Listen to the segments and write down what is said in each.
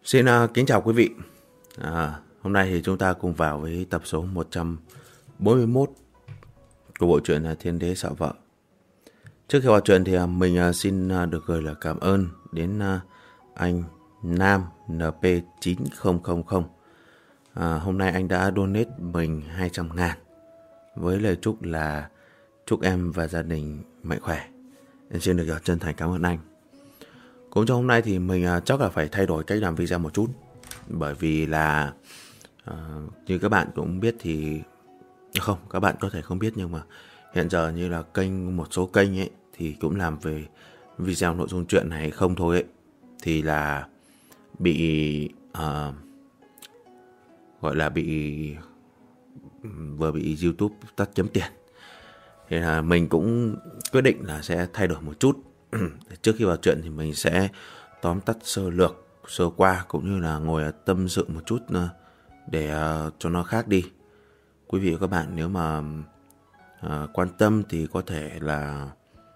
Xin kính chào quý vị. Hôm nay thì chúng ta cùng vào với tập số 141 của bộ truyện Thiên Đế Sợ Vợ. Trước khi vào truyện thì mình xin được gửi lời cảm ơn đến anh Nam NP9000. Hôm nay anh đã donate mình 200.000 với lời chúc là chúc em và gia đình mạnh khỏe. Em xin được chân thành cảm ơn anh. Cũng trong hôm nay thì mình chắc là phải thay đổi cách làm video một chút. Bởi vì là như các bạn cũng biết thì không, các bạn có thể không biết, nhưng mà hiện giờ như là một số kênh ấy thì cũng làm về video nội dung truyện này không thôi ấy, thì là bị gọi là vừa bị YouTube tắt chấm tiền. Thì là mình cũng quyết định là sẽ thay đổi một chút. Trước khi vào chuyện thì mình sẽ tóm tắt sơ lược, sơ qua, cũng như là ngồi tâm sự một chút để cho nó khác đi. Quý vị và các bạn nếu mà quan tâm thì có thể là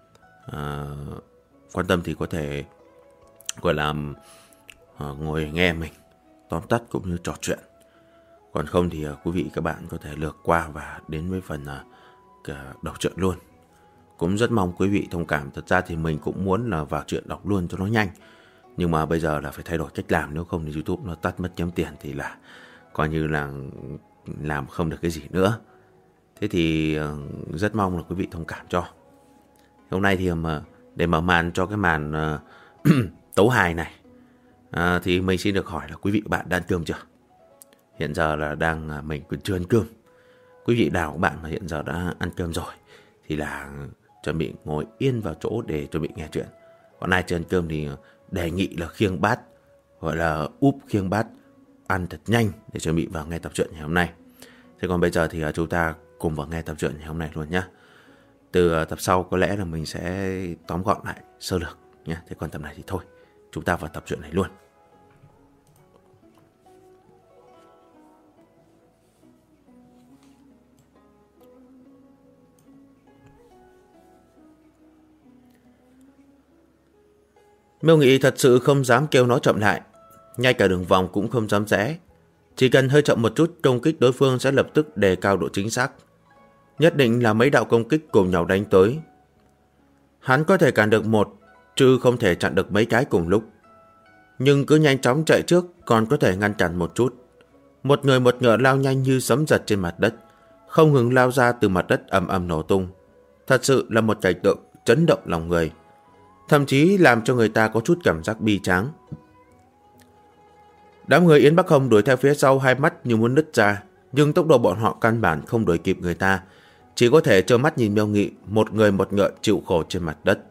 gọi là ngồi nghe mình tóm tắt cũng như trò chuyện. Còn không thì quý vị các bạn có thể lược qua và đến với phần đọc truyện luôn. Cũng rất mong quý vị thông cảm. Thật ra thì mình cũng muốn là vào chuyện đọc luôn cho nó nhanh, nhưng mà bây giờ là phải thay đổi cách làm, nếu không thì YouTube nó tắt mất chấm tiền thì là coi như là làm không được cái gì nữa. Thế thì rất mong là quý vị thông cảm cho. Hôm nay thì để mở màn cho cái màn tấu hài này thì mình xin được hỏi là quý vị và bạn đã ăn cơm chưa? Hiện giờ là mình cũng chưa ăn cơm. Quý vị nào của bạn mà hiện giờ đã ăn cơm rồi thì là chuẩn bị ngồi yên vào chỗ để chuẩn bị nghe chuyện. Còn ai chưa ăn cơm thì đề nghị là khiêng bát, gọi là khiêng bát ăn thật nhanh để chuẩn bị vào nghe tập truyện ngày hôm nay. Thế còn bây giờ thì chúng ta cùng vào nghe tập truyện ngày hôm nay luôn nhé. Từ tập sau có lẽ là mình sẽ tóm gọn lại sơ lược nhé. Thế còn tập này thì thôi, chúng ta vào tập truyện này luôn. Miêu Nghị thật sự không dám kêu nó chậm lại, ngay cả đường vòng cũng không dám rẽ. Chỉ cần hơi chậm một chút, công kích đối phương sẽ lập tức đề cao độ chính xác. Nhất định là mấy đạo công kích cùng nhau đánh tới. Hắn có thể cản được một, chứ không thể chặn được mấy cái cùng lúc. Nhưng cứ nhanh chóng chạy trước còn có thể ngăn cản một chút. Một người một ngựa lao nhanh như sấm giật trên mặt đất, không ngừng lao ra từ mặt đất ầm ầm nổ tung. Thật sự là một cảnh tượng chấn động lòng người, thậm chí làm cho người ta có chút cảm giác bi tráng. Đám người Yến Bắc Hồng đuổi theo phía sau, hai mắt như muốn nứt ra, nhưng tốc độ bọn họ căn bản không đuổi kịp người ta, chỉ có thể trơ mắt nhìn Miêu Nghị một người một ngựa chịu khổ trên mặt đất.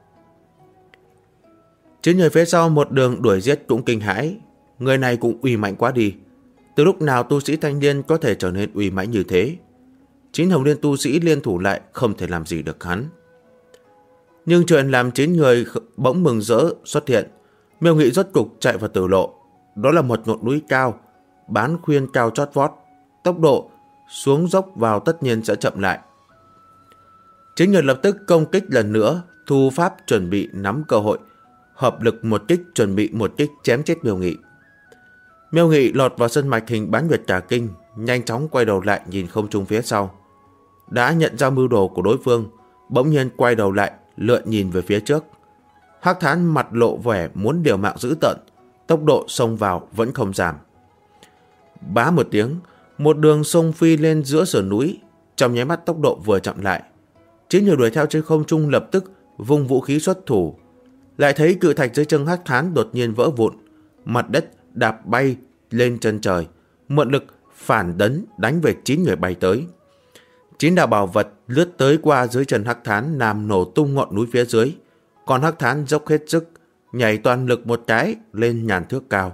Chín người phía sau một đường đuổi giết cũng kinh hãi, người này cũng uy mạnh quá đi. Từ lúc nào tu sĩ thanh niên có thể trở nên uy mãnh như thế? 9 hồng liên tu sĩ liên thủ lại không thể làm gì được hắn. Nhưng chuyện làm 9 người bỗng mừng rỡ xuất hiện. Miêu Nghị rốt cục chạy vào tử lộ. Đó là một ngọn núi cao, bán khuyên cao chót vót. Tốc độ xuống dốc vào tất nhiên sẽ chậm lại. 9 người lập tức công kích lần nữa, thu pháp chuẩn bị nắm cơ hội, hợp lực một kích, chuẩn bị một kích chém chết Miêu Nghị. Miêu Nghị lọt vào sân mạch hình bán nguyệt cả kinh, nhanh chóng quay đầu lại nhìn không trung phía sau. Đã nhận ra mưu đồ của đối phương, bỗng nhiên quay đầu lại lượn nhìn về phía trước. Hắc Thán mặt lộ vẻ muốn liều mạng dữ tợn, tốc độ xông vào vẫn không giảm. Bá một tiếng, một đường sông phi lên giữa sườn núi, trong nháy mắt tốc độ vừa chậm lại. 9 người đuổi theo trên không trung lập tức vung vũ khí xuất thủ. Lại thấy cự thạch dưới chân Hắc Thán đột nhiên vỡ vụn, mặt đất đạp bay lên chân trời, mượn lực phản đấn đánh về 9 người bay tới. 9 đạo bảo vật lướt tới qua dưới chân Hắc Thán làm nổ tung ngọn núi phía dưới, còn Hắc Thán dốc hết sức, nhảy toàn lực một cái lên ngàn thước cao.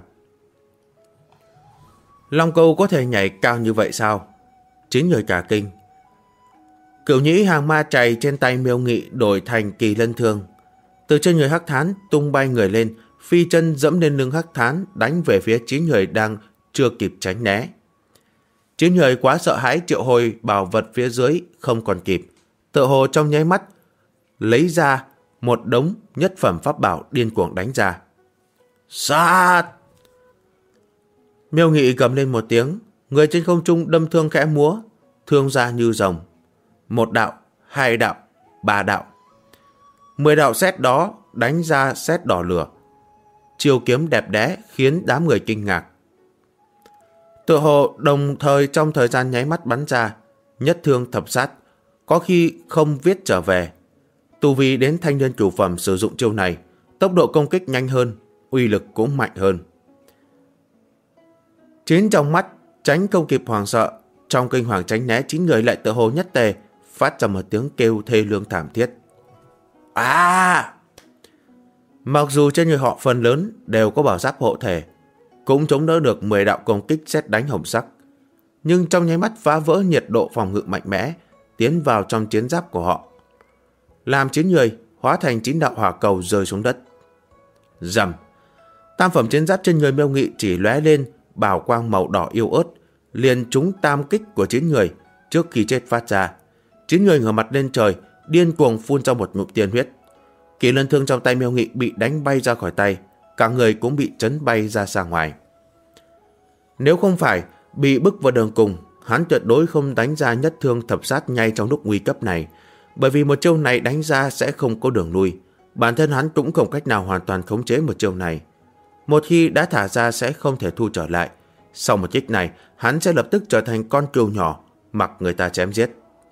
Long Câu có thể nhảy cao như vậy sao? 9 người cả kinh. Cửu nhĩ hàng ma chày trên tay Miêu Nghị đổi thành kỳ lân thương, từ trên người Hắc Thán tung bay người lên, phi chân dẫm lên lưng Hắc Thán đánh về phía 9 người đang chưa kịp tránh né. 9 người quá sợ hãi triệu hồi bảo vật phía dưới không còn kịp, tựa hồ trong nháy mắt lấy ra một đống nhất phẩm pháp bảo điên cuồng đánh ra. Sát! Miêu Nghị gầm lên một tiếng, người trên không trung đâm thương khẽ múa, thương ra như rồng. 1 đạo, 2 đạo, 3 đạo. 10 đạo sét đó đánh ra sét đỏ lửa. Chiêu kiếm đẹp đẽ khiến đám người kinh ngạc. Tựa hồ đồng thời trong thời gian nháy mắt bắn ra, nhất thương thập sát, có khi không viết trở về. Tu vi đến thanh niên cửu phẩm sử dụng chiêu này, tốc độ công kích nhanh hơn, uy lực cũng mạnh hơn. Chín trong mắt tránh không kịp hoàng sợ, trong kinh hoàng tránh né, 9 người lại tựa hồ nhất tề phát ra một tiếng kêu thê lương thảm thiết. Mặc dù trên người họ phần lớn đều có bảo giáp hộ thể, cũng chống đỡ được 10 đạo công kích sét đánh hồng sắc, nhưng trong nháy mắt phá vỡ nhiệt độ phòng ngự mạnh mẽ, tiến vào trong chiến giáp của họ, làm 9 người hóa thành 9 đạo hỏa cầu rơi xuống đất. Rầm, tam phẩm chiến giáp trên người Miêu Nghị chỉ lóe lên bảo quang màu đỏ yếu ớt, liền trúng tam kích của 9 người trước khi chết phát ra. 9 người ngửa mặt lên trời, điên cuồng phun ra một ngụm tiên huyết. Kỳ lân thương trong tay Miêu Nghị bị đánh bay ra khỏi tay, cả người cũng bị chấn bay ra xa ngoài. Nếu không phải bị bức vào đường cùng, hắn tuyệt đối không đánh ra nhất thương thập sát ngay trong lúc nguy cấp này, bởi vì một chiêu này đánh ra sẽ không có đường lui. Bản thân hắn cũng không cách nào hoàn toàn khống chế một chiêu này. Một khi đã thả ra sẽ không thể thu trở lại. Sau một kích này, hắn sẽ lập tức trở thành con cừu nhỏ, mặc người ta chém giết.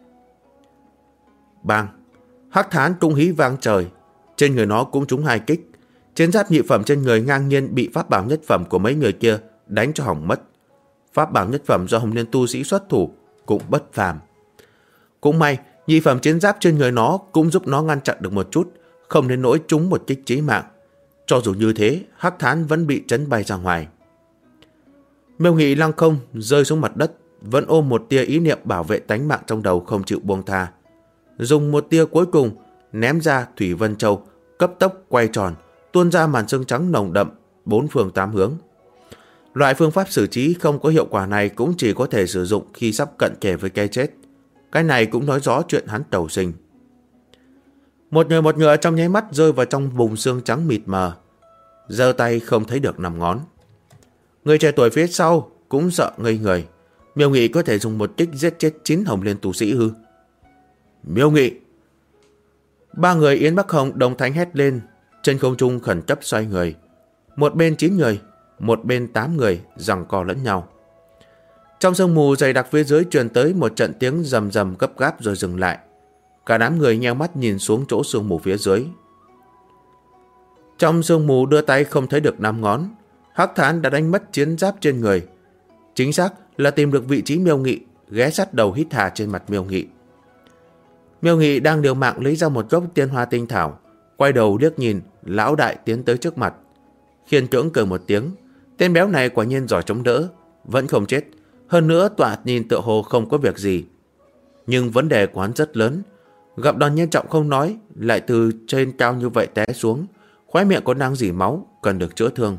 Bang! Hắc Thán cũng hí vang trời. Trên người nó cũng trúng 2 kích. Chiến giáp nhị phẩm trên người ngang nhiên bị pháp bảo nhất phẩm của mấy người kia đánh cho hỏng mất. Pháp bảo nhất phẩm do Hồng Liên tu sĩ xuất thủ cũng bất phàm. Cũng may, nhị phẩm chiến giáp trên người nó cũng giúp nó ngăn chặn được một chút, không đến nỗi trúng một kích chí mạng. Cho dù như thế, Hắc Thán vẫn bị chấn bay ra ngoài. Miêu Nghị lăng không rơi xuống mặt đất, vẫn ôm một tia ý niệm bảo vệ tánh mạng trong đầu, không chịu buông tha. Dùng một tia cuối cùng ném ra Thủy Vân Châu, cấp tốc quay tròn, tuôn ra màn sương trắng nồng đậm 4 phương 8 hướng. Loại phương pháp xử trí không có hiệu quả này cũng chỉ có thể sử dụng khi sắp cận kề với cái chết. Cái này cũng nói rõ chuyện hắn tẩu sinh. Một người trong nháy mắt rơi vào trong vùng xương trắng mịt mờ, giơ tay không thấy được 5 ngón. Người trẻ tuổi phía sau cũng sợ ngây người. Miêu Nghị có thể dùng một kích giết chết 9 Hồng Liên tu sĩ hư? Miêu Nghị! 3 người Yến Bắc Hồng đồng thanh hét lên, trên không trung khẩn cấp xoay người. Một bên 9 người, một bên 8 người giằng co lẫn nhau. Trong sương mù dày đặc phía dưới truyền tới một trận tiếng rầm rầm gấp gáp rồi dừng lại. Cả đám người nheo mắt nhìn xuống chỗ sương mù phía dưới. Trong sương mù đưa tay không thấy được 5 ngón, Hắc Thán đã đánh mất chiến giáp trên người. Chính xác là tìm được vị trí Miêu Nghị, ghé sát đầu hít hà trên mặt Miêu Nghị. Miêu Nghị đang liều mạng lấy ra một gốc tiên hoa tinh thảo, quay đầu liếc nhìn lão đại tiến tới trước mặt. Khiên cưỡng cười một tiếng, tên béo này quả nhiên giỏi chống đỡ, vẫn không chết, hơn nữa tọa nhìn tựa hồ không có việc gì. Nhưng vấn đề của hắn rất lớn, gặp đòn nghiêm trọng không nói, lại từ trên cao như vậy té xuống, khóe miệng còn đang rỉ máu, cần được chữa thương.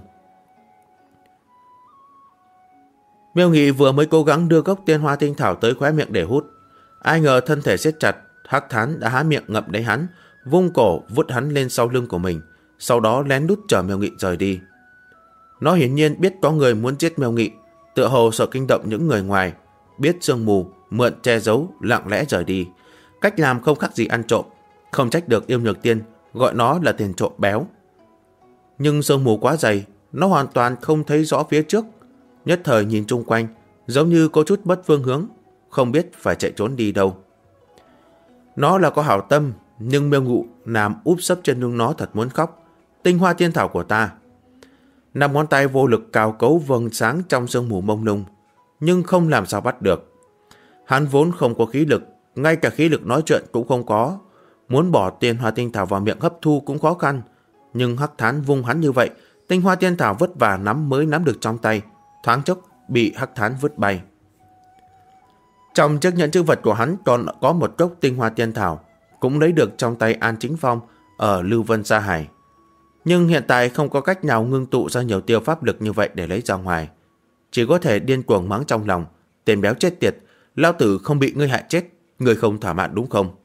Miêu Nghị vừa mới cố gắng đưa gốc tiên hoa tinh thảo tới khóe miệng để hút, ai ngờ thân thể siết chặt, Hắc Thán đã há miệng ngậm lấy hắn, vung cổ vút hắn lên sau lưng của mình, sau đó lén lút chở Miêu Nghị rời đi. Nó hiển nhiên biết có người muốn giết Miêu Nghị, tựa hồ sợ kinh động những người ngoài, biết sương mù, mượn che giấu, lặng lẽ rời đi. Cách làm không khác gì ăn trộm, không trách được Yêu Nhược Tiên gọi nó là tiền trộm béo. Nhưng sương mù quá dày, nó hoàn toàn không thấy rõ phía trước. Nhất thời nhìn chung quanh, giống như có chút mất phương hướng, không biết phải chạy trốn đi đâu. Nó là có hảo tâm, nhưng Miêu Ngụ nằm úp sấp trên lưng nó thật muốn khóc. Tinh hoa tiên thảo của ta. 5 ngón tay vô lực cào cấu vầng sáng trong sương mù mông lung, nhưng không làm sao bắt được. Hắn vốn không có khí lực, ngay cả khí lực nói chuyện cũng không có. Muốn bỏ tiên hoa tinh thảo vào miệng hấp thu cũng khó khăn. Nhưng Hắc Thán vung hắn như vậy, tinh hoa tiên thảo vất vả nắm mới nắm được trong tay, thoáng chốc bị Hắc Thán vứt bay. Trong chiếc nhẫn chữ vật của hắn còn có một cốc tinh hoa tiên thảo, cũng lấy được trong tay An Chính Phong ở Lưu Vân Sa Hải. Nhưng hiện tại không có cách nào ngưng tụ ra nhiều tiêu pháp lực như vậy để lấy ra ngoài. Chỉ có thể điên cuồng mắng trong lòng, tên béo chết tiệt, lão tử không bị ngươi hại chết, ngươi không thỏa mãn đúng không?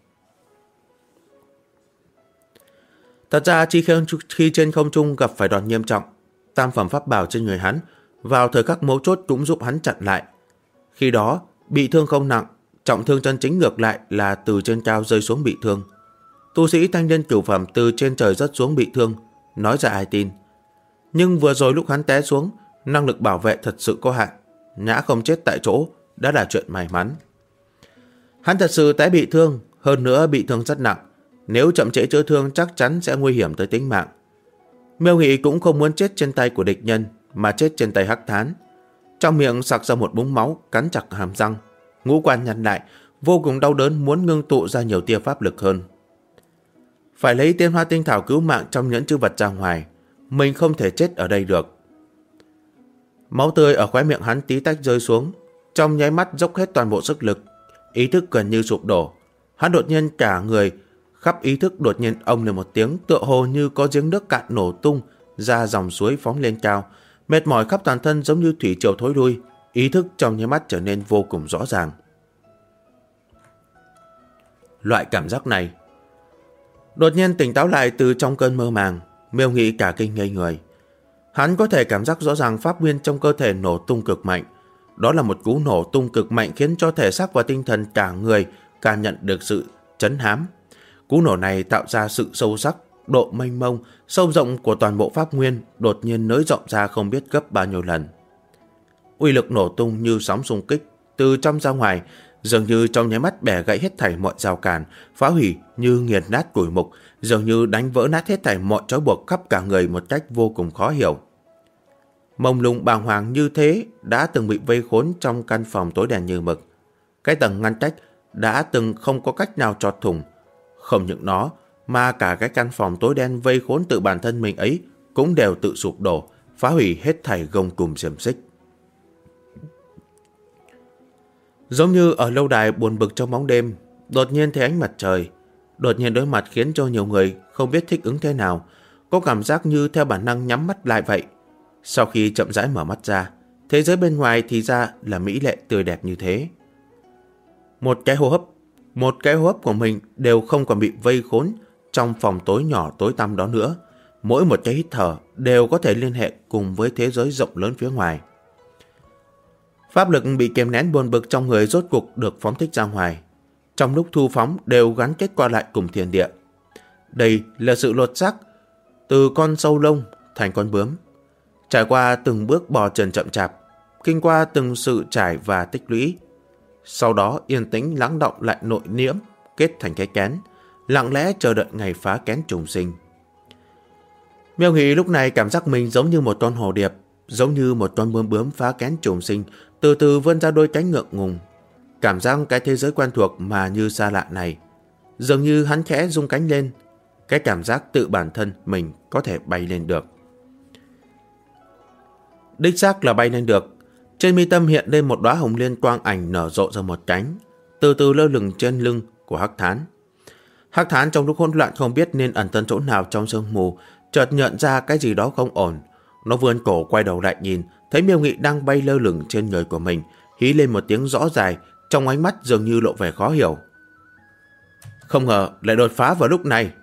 Thật ra khi trên không trung gặp phải đòn nghiêm trọng, tam phẩm pháp bảo trên người hắn vào thời khắc mấu chốt cũng giúp hắn chặn lại. Khi đó, bị thương không nặng, trọng thương chân chính ngược lại là từ trên cao rơi xuống bị thương. Tu sĩ thanh niên cửu phẩm từ trên trời rớt xuống bị thương, nói ra ai tin. Nhưng vừa rồi lúc hắn té xuống, năng lực bảo vệ thật sự có hạn, ngã không chết tại chỗ đã là chuyện may mắn. Hắn thật sự té bị thương, hơn nữa bị thương rất nặng, nếu chậm trễ chữa thương chắc chắn sẽ nguy hiểm tới tính mạng. Miêu Nghị cũng không muốn chết trên tay của địch nhân, mà chết trên tay Hắc Thán. Trong miệng sặc ra một búng máu, cắn chặt hàm răng, ngũ quan nhăn lại, vô cùng đau đớn, muốn ngưng tụ ra nhiều tia pháp lực hơn. Phải lấy tiên hoa tinh thảo cứu mạng trong nhẫn chữ vật ra ngoài, mình không thể chết ở đây được. Máu tươi ở khóe miệng hắn tí tách rơi xuống, trong nháy mắt dốc hết toàn bộ sức lực, ý thức gần như sụp đổ. Hắn đột nhiên cả người khắp ý thức đột nhiên ông lên một tiếng, tựa hồ như có giếng nước cạn nổ tung ra dòng suối phóng lên cao, mệt mỏi khắp toàn thân giống như thủy triều thối lui, ý thức trong nháy mắt trở nên vô cùng rõ ràng. Loại cảm giác này, đột nhiên tỉnh táo lại từ trong cơn mơ màng, Miêu Nghị cả kinh ngây người. Hắn có thể cảm giác rõ ràng pháp nguyên trong cơ thể nổ tung cực mạnh. Đó là một cú nổ tung cực mạnh khiến cho thể xác và tinh thần cả người cảm nhận được sự chấn hám. Cú nổ này tạo ra sự sâu sắc, độ mênh mông, sâu rộng của toàn bộ pháp nguyên đột nhiên nới rộng ra không biết gấp bao nhiêu lần. Uy lực nổ tung như sóng xung kích, từ trong ra ngoài, dường như trong nháy mắt bẻ gãy hết thảy mọi rào cản, phá hủy như nghiền nát củi mục, dường như đánh vỡ nát hết thảy mọi trói buộc khắp cả người một cách vô cùng khó hiểu. Mông lung bàng hoàng như thế đã từng bị vây khốn trong căn phòng tối đen như mực. Cái tầng ngăn cách đã từng không có cách nào chọt thủng. Không những nó, mà cả cái căn phòng tối đen vây khốn tự bản thân mình ấy cũng đều tự sụp đổ, phá hủy hết thảy gông cùm xiềng xích. Giống như ở lâu đài buồn bực trong bóng đêm, đột nhiên thấy ánh mặt trời, đột nhiên đối mặt khiến cho nhiều người không biết thích ứng thế nào, có cảm giác như theo bản năng nhắm mắt lại vậy. Sau khi chậm rãi mở mắt ra, thế giới bên ngoài thì ra là mỹ lệ tươi đẹp như thế. Một cái hô hấp của mình đều không còn bị vây khốn trong phòng tối nhỏ tối tăm đó nữa. Mỗi một cái hít thở đều có thể liên hệ cùng với thế giới rộng lớn phía ngoài. Pháp lực bị kìm nén buồn bực trong người rốt cục được phóng thích ra ngoài. Trong lúc thu phóng đều gắn kết qua lại cùng thiên địa. Đây là sự lột xác từ con sâu lông thành con bướm. Trải qua từng bước bò trần chậm chạp, kinh qua từng sự trải và tích lũy. Sau đó yên tĩnh lắng đọng lại nội niễm, kết thành cái kén, lặng lẽ chờ đợi ngày phá kén trùng sinh. Miêu Nghị lúc này cảm giác mình giống như một con hồ điệp, giống như một con bướm bướm phá kén trùng sinh, từ từ vươn ra đôi cánh ngượng ngùng. Cảm giác cái thế giới quen thuộc mà như xa lạ này, dường như hắn khẽ rung cánh lên, cái cảm giác tự bản thân mình có thể bay lên được. Đích xác là bay lên được. Trên mi tâm hiện lên một đóa hồng liên quang ảnh nở rộ ra một cánh, từ từ lơ lửng trên lưng của Hắc Thán. Hắc Thán trong lúc hỗn loạn không biết nên ẩn thân chỗ nào trong sương mù, chợt nhận ra cái gì đó không ổn. Nó vươn cổ quay đầu lại nhìn, thấy Miêu Nghị đang bay lơ lửng trên người của mình, hí lên một tiếng rõ dài, trong ánh mắt dường như lộ vẻ khó hiểu. Không ngờ lại đột phá vào lúc này.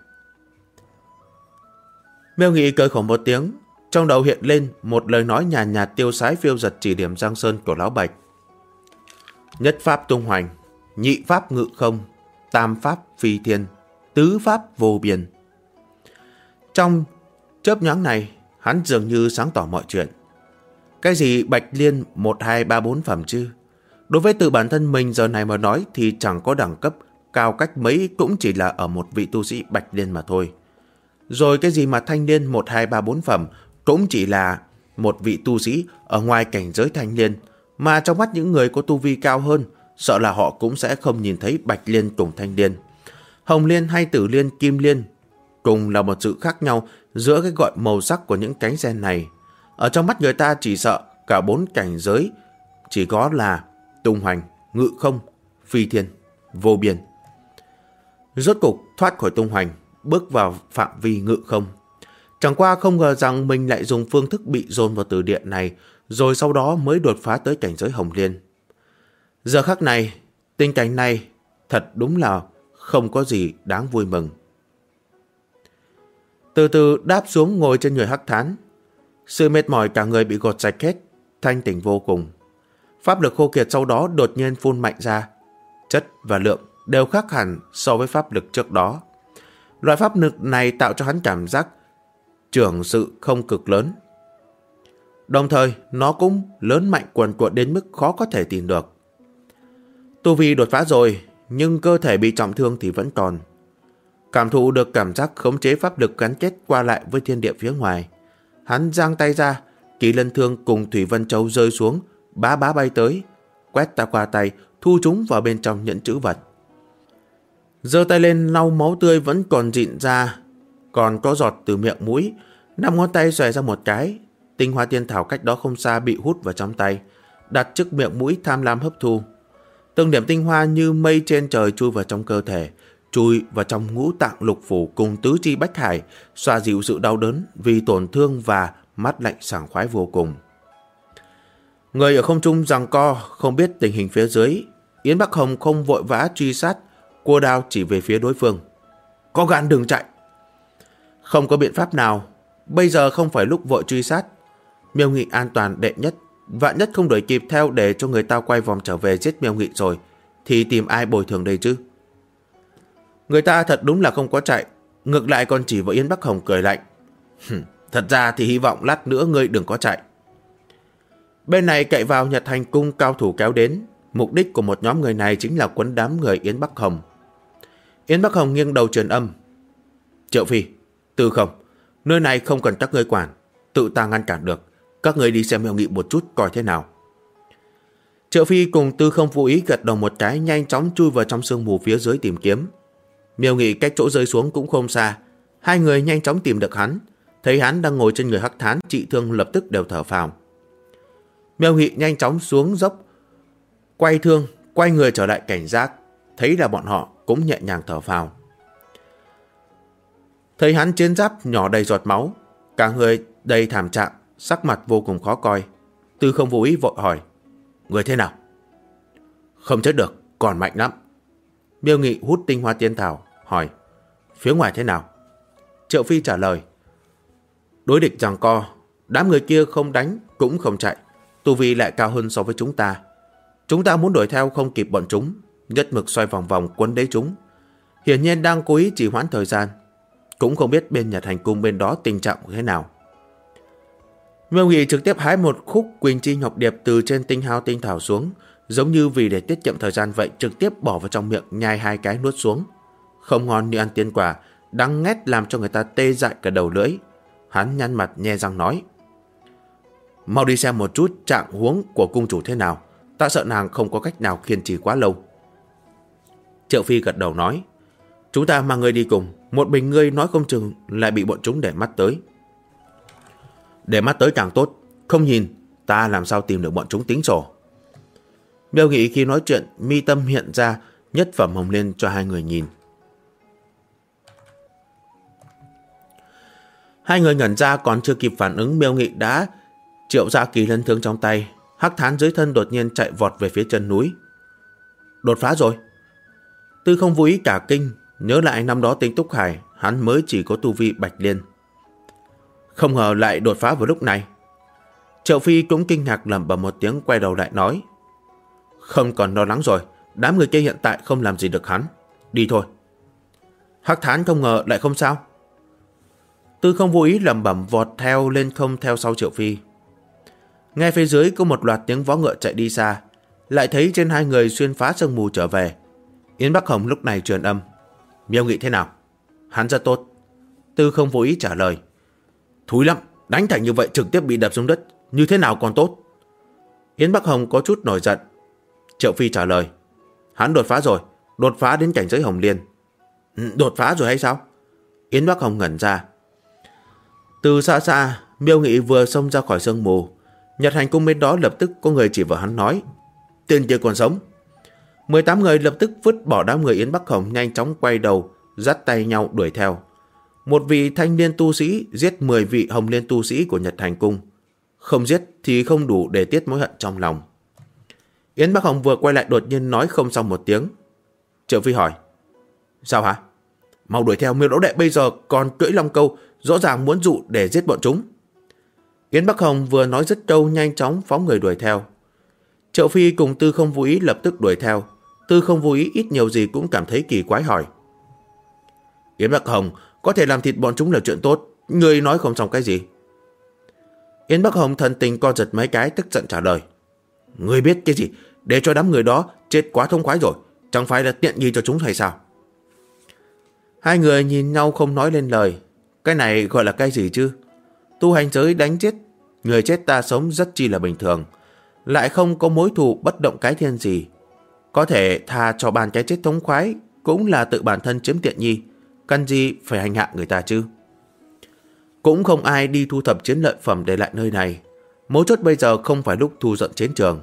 Miêu Nghị cười khổ một tiếng, trong đầu hiện lên một lời nói nhàn nhạt tiêu sái phiêu giật chỉ điểm Giang Sơn của Lão Bạch. Nhất pháp tung hoành, nhị pháp ngự không, tam pháp phi thiên, tứ pháp vô biên. Trong chớp nhoáng này, hắn dường như sáng tỏ mọi chuyện. Cái gì Bạch Liên 1, 2, 3, 4 phẩm chứ? Đối với tự bản thân mình giờ này mà nói thì chẳng có đẳng cấp cao cách mấy, cũng chỉ là ở một vị tu sĩ Bạch Liên mà thôi. Rồi cái gì mà thanh liên 1, 2, 3, 4 phẩm cũng chỉ là một vị tu sĩ ở ngoài cảnh giới thanh liên, mà trong mắt những người có tu vi cao hơn, sợ là họ cũng sẽ không nhìn thấy Bạch Liên cùng thanh liên. Hồng liên hay tử liên, kim liên cùng là một sự khác nhau giữa cái gọi màu sắc của những cánh sen này. Ở trong mắt người ta chỉ sợ cả 4 cảnh giới chỉ có là tung hoành, ngự không, phi thiên, vô biên. Rốt cục thoát khỏi tung hoành, bước vào phạm vi ngự không. Chẳng qua không ngờ rằng mình lại dùng phương thức bị dồn vào từ địa này, rồi sau đó mới đột phá tới cảnh giới hồng liên. Giờ khắc này, tình cảnh này thật đúng là không có gì đáng vui mừng. Từ từ đáp xuống ngồi trên người Hắc Thán. Sự mệt mỏi cả người bị gột sạch hết. thanh tỉnh vô cùng. Pháp lực khô kiệt sau đó đột nhiên phun mạnh ra. Chất và lượng đều khác hẳn so với pháp lực trước đó. Loại pháp lực này tạo cho hắn cảm giác trưởng sự không cực lớn. Đồng thời, nó cũng lớn mạnh cuồn cuộn đến mức khó có thể tin được. Tu vi đột phá rồi, nhưng cơ thể bị trọng thương thì vẫn còn. Cảm thụ được cảm giác khống chế pháp lực gắn kết qua lại với thiên địa phía ngoài. Hắn giang tay ra, Kỳ Lân Thương cùng Thủy Vân Châu rơi xuống, bá bay tới, quét ta qua tay, thu chúng vào bên trong nhẫn trữ vật. Giơ tay lên lau máu tươi vẫn còn rịn ra, còn có giọt từ miệng mũi, 5 ngón tay xòe ra một cái, tinh hoa tiên thảo cách đó không xa bị hút vào trong tay, đặt trước miệng mũi tham lam hấp thu. Từng điểm tinh hoa như mây trên trời chui vào trong cơ thể, chui vào trong ngũ tạng lục phủ cùng tứ chi bách hải, xoa dịu sự đau đớn vì tổn thương và mát lạnh sảng khoái vô cùng. Người ở không trung giằng co, không biết tình hình phía dưới. Yến Bắc Hồng không vội vã truy sát, cua đao chỉ về phía đối phương. Có gan đừng chạy. Không có biện pháp nào, bây giờ không phải lúc vội truy sát. Miêu Nghị an toàn đệ nhất, vạn nhất không đuổi kịp theo để cho người ta quay vòng trở về giết Miêu Nghị rồi, thì tìm ai bồi thường đây chứ? Người ta thật đúng là không có chạy, ngược lại còn chỉ vào Yến Bắc Hồng cười lạnh. Thật ra thì hy vọng lát nữa ngươi đừng có chạy. Bên này cậy vào Nhật Hành Cung cao thủ kéo đến. Mục đích của một nhóm người này chính là quấn đám người Yến Bắc Hồng. Yến Bắc Hồng nghiêng đầu truyền âm. Triệu Phi, Tư Không, nơi này không cần các ngươi quản, tự ta ngăn cản được. Các ngươi đi xem Miêu Nghị một chút coi thế nào. Triệu Phi cùng Tư Không vô ý gật đầu một cái, nhanh chóng chui vào trong sương mù phía dưới tìm kiếm. Miêu Nghị cách chỗ rơi xuống cũng không xa. Hai người nhanh chóng tìm được hắn. Thấy hắn đang ngồi trên người Hắc Thán, trị thương lập tức đều thở phào. Miêu Nghị nhanh chóng xuống dốc, quay thương, quay người trở lại cảnh giác. Thấy là bọn họ cũng nhẹ nhàng thở phào. Thấy hắn chiến giáp nhỏ đầy giọt máu, cả người đầy thảm trạng, sắc mặt vô cùng khó coi. Tư Không vô ý vội hỏi, người thế nào? Không chết được, còn mạnh lắm. Miêu Nghị hút tinh hoa tiên thảo, hỏi, phía ngoài thế nào? Triệu Phi trả lời, đối địch giằng co, đám người kia không đánh cũng không chạy, tu vi lại cao hơn so với chúng ta. Chúng ta muốn đuổi theo không kịp bọn chúng, nhất mực xoay vòng vòng quấn lấy chúng. Hiển nhiên đang cố ý trì hoãn thời gian. Cũng không biết bên Nhật Hành Cung bên đó tình trạng thế nào. Miêu Nghị trực tiếp hái một khúc Quỳnh Chi Ngọc Điệp từ trên tinh hao tinh thảo xuống, giống như vì để tiết kiệm thời gian vậy, trực tiếp bỏ vào trong miệng nhai 2 cái nuốt xuống. Không ngon như ăn tiên quả, đắng ngét làm cho người ta tê dại cả đầu lưỡi. Hắn nhăn mặt nhe răng nói, mau đi xem một chút trạng huống của cung chủ thế nào, ta sợ nàng không có cách nào kiên trì quá lâu. Triệu Phi gật đầu nói, chúng ta mang ngươi đi cùng, một mình ngươi nói không chừng lại bị bọn chúng để mắt tới. Để mắt tới càng tốt, không nhìn ta làm sao tìm được bọn chúng tính sổ. Miêu Nghị khi nói chuyện, mi tâm hiện ra nhất phẩm hồng liên cho hai người nhìn. Hai người ngẩn ra, còn chưa kịp phản ứng, Miêu Nghị đã triệu ra Kỳ Lân Thương trong tay. Hắc Thán dưới thân đột nhiên chạy vọt về phía chân núi. Đột phá rồi. Tư Không vô ý cả kinh, nhớ lại năm đó Tinh Túc Hải, hắn mới chỉ có tu vi bạch liên. Không ngờ lại đột phá vào lúc này. Triệu Phi cũng kinh ngạc lẩm bẩm một tiếng, quay đầu lại nói, không còn lo lắng rồi, đám người kia hiện tại không làm gì được hắn. Đi thôi. Hắc Thán không ngờ lại không sao. Tư Không vô ý lẩm bẩm vọt theo lên không theo sau Triệu Phi. Nghe phía dưới có một loạt tiếng vó ngựa chạy đi xa, lại thấy trên hai người xuyên phá sương mù trở về. Yến Bắc Hồng lúc này truyền âm, Miêu Nghị thế nào? Hắn rất tốt. Tư Không vô ý trả lời, thúi lắm, đánh thành như vậy trực tiếp bị đập xuống đất, như thế nào còn tốt? Yến Bắc Hồng có chút nổi giận. Triệu Phi trả lời, hắn đột phá rồi, đột phá đến cảnh giới hồng liên. Đột phá rồi hay sao? Yến Bắc Hồng ngẩn ra. Từ xa xa, Miêu Nghị vừa xông ra khỏi sương mù. Nhật Hành Cung bên đó lập tức có người chỉ vào hắn nói, tên kia còn sống. 18 người lập tức vứt bỏ đám người Yến Bắc Hồng, nhanh chóng quay đầu, dắt tay nhau đuổi theo. Một vị thanh niên tu sĩ giết 10 vị hồng liên tu sĩ của Nhật Hành Cung. Không giết thì không đủ để tiết mối hận trong lòng. Yến Bắc Hồng vừa quay lại đột nhiên nói không xong một tiếng. Triệu Phi hỏi, sao hả? Mau đuổi theo, Miêu Lão Đệ bây giờ còn cưỡi long câu, rõ ràng muốn dụ để giết bọn chúng. Yến Bắc Hồng vừa nói dứt câu nhanh chóng phóng người đuổi theo. Triệu Phi cùng Tư Không Vô Ý lập tức đuổi theo. Tư Không Vô Ý ít nhiều gì cũng cảm thấy kỳ quái hỏi: Yến Bắc Hồng, có thể làm thịt bọn chúng là chuyện tốt, người nói không xong cái gì? Yến Bắc Hồng thần tình co giật mấy cái, tức giận trả lời: Người biết cái gì, để cho đám người đó chết quá thông khoái rồi, chẳng phải là tiện nghi cho chúng hay sao? Hai người nhìn nhau không nói lên lời. Cái này gọi là cái gì chứ? Tu hành giới đánh chết người chết ta sống rất chi là bình thường, lại không có mối thù bất động cái thiên gì. Có thể tha cho bàn cái chết thống khoái cũng là tự bản thân chiếm tiện nghi, cần gì phải hành hạ người ta chứ? Cũng không ai đi thu thập chiến lợi phẩm để lại nơi này. Mấu chốt bây giờ không phải lúc thu dọn chiến trường.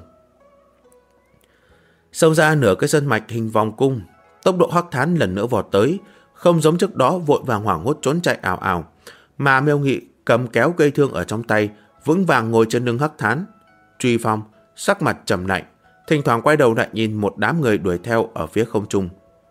Xông ra nửa cái sân mạch hình vòng cung, tốc độ Hắc Thán lần nữa vọt tới, không giống trước đó vội vàng hoảng hốt trốn chạy ảo ảo, mà Miêu Nghị cầm kéo cây thương ở trong tay, vững vàng ngồi trên lưng Hắc Thán. Truy Phong sắc mặt trầm lạnh, thỉnh thoảng quay đầu lại nhìn một đám người đuổi theo ở phía không trung.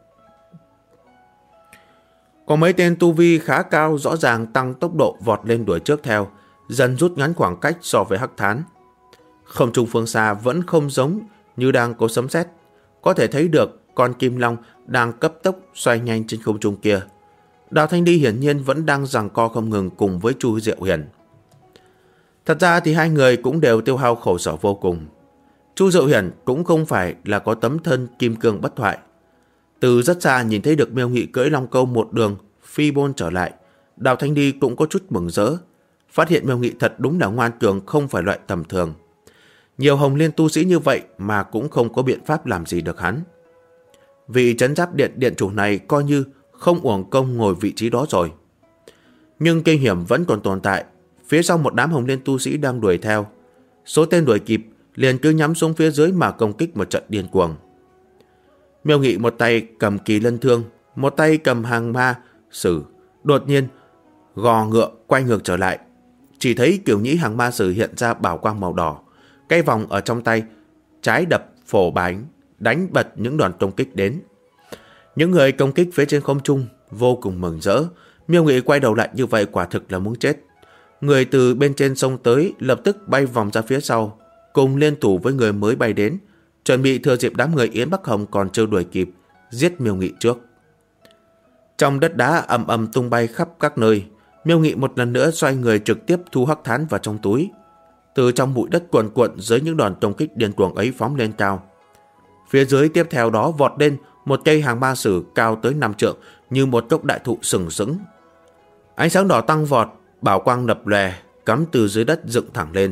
Có mấy tên tu vi khá cao rõ ràng tăng tốc độ vọt lên đuổi trước theo, dần rút ngắn khoảng cách so với Hắc Thán. Không trung phương xa vẫn không giống như đang có sấm sét, có thể thấy được con kim long đang cấp tốc xoay nhanh trên không trung kia. Đào Thanh Ly hiển nhiên vẫn đang giằng co không ngừng cùng với Chu Diệu Hiền. Thật ra thì hai người cũng đều tiêu hao khổ sở vô cùng. Chu Diệu Hiền cũng không phải là có tấm thân kim cương bất thoại. Từ rất xa nhìn thấy được Miêu Nghị cưỡi long câu một đường phi bôn trở lại, Đào Thanh Ly cũng có chút mừng rỡ, phát hiện Miêu Nghị thật đúng là ngoan cường, không phải loại tầm thường. Nhiều Hồng Liên tu sĩ như vậy mà cũng không có biện pháp làm gì được hắn. Vị trấn giáp điện điện chủ này coi như không uổng công ngồi vị trí đó rồi. Nhưng kinh hiểm vẫn còn tồn tại. Phía sau một đám Hồng Liên tu sĩ đang đuổi theo. Số tên đuổi kịp liền cứ nhắm xuống phía dưới mà công kích một trận điên cuồng. Miêu Nghị một tay cầm kỳ lân thương, một tay cầm hàng ma sử, đột nhiên gò ngựa quay ngược trở lại. Chỉ thấy kiểu nhĩ hàng ma sử hiện ra bảo quang màu đỏ, cây vòng ở trong tay, trái đập phổ bánh, đánh bật những đoàn công kích đến. Những người công kích phía trên không trung vô cùng mừng rỡ. Miêu Nghị quay đầu lại như vậy quả thực là muốn chết. Người từ bên trên sông tới lập tức bay vòng ra phía sau, cùng liên thủ với người mới bay đến, chuẩn bị thừa dịp đám người Yến Bắc Hồng còn chưa đuổi kịp, giết Miêu Nghị trước. Trong đất đá ầm ầm tung bay khắp các nơi, Miêu Nghị một lần nữa xoay người trực tiếp thu Hắc Thán vào trong túi. Từ trong bụi đất cuồn cuộn dưới những đòn công kích điên cuồng ấy phóng lên cao. Phía dưới tiếp theo đó vọt lên một cây hàng ma sử cao tới 5 trượng, như một gốc đại thụ sừng sững. Ánh sáng đỏ tăng vọt, bảo quang lập lòe, cắm từ dưới đất dựng thẳng lên.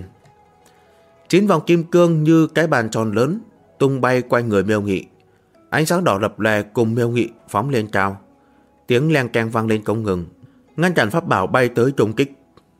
9 vòng kim cương như cái bàn tròn lớn tung bay quanh người Miêu Nghị. Ánh sáng đỏ lập lòe cùng Miêu Nghị phóng lên cao. Tiếng leng keng vang lên không ngừng, ngăn cản pháp bảo bay tới công kích.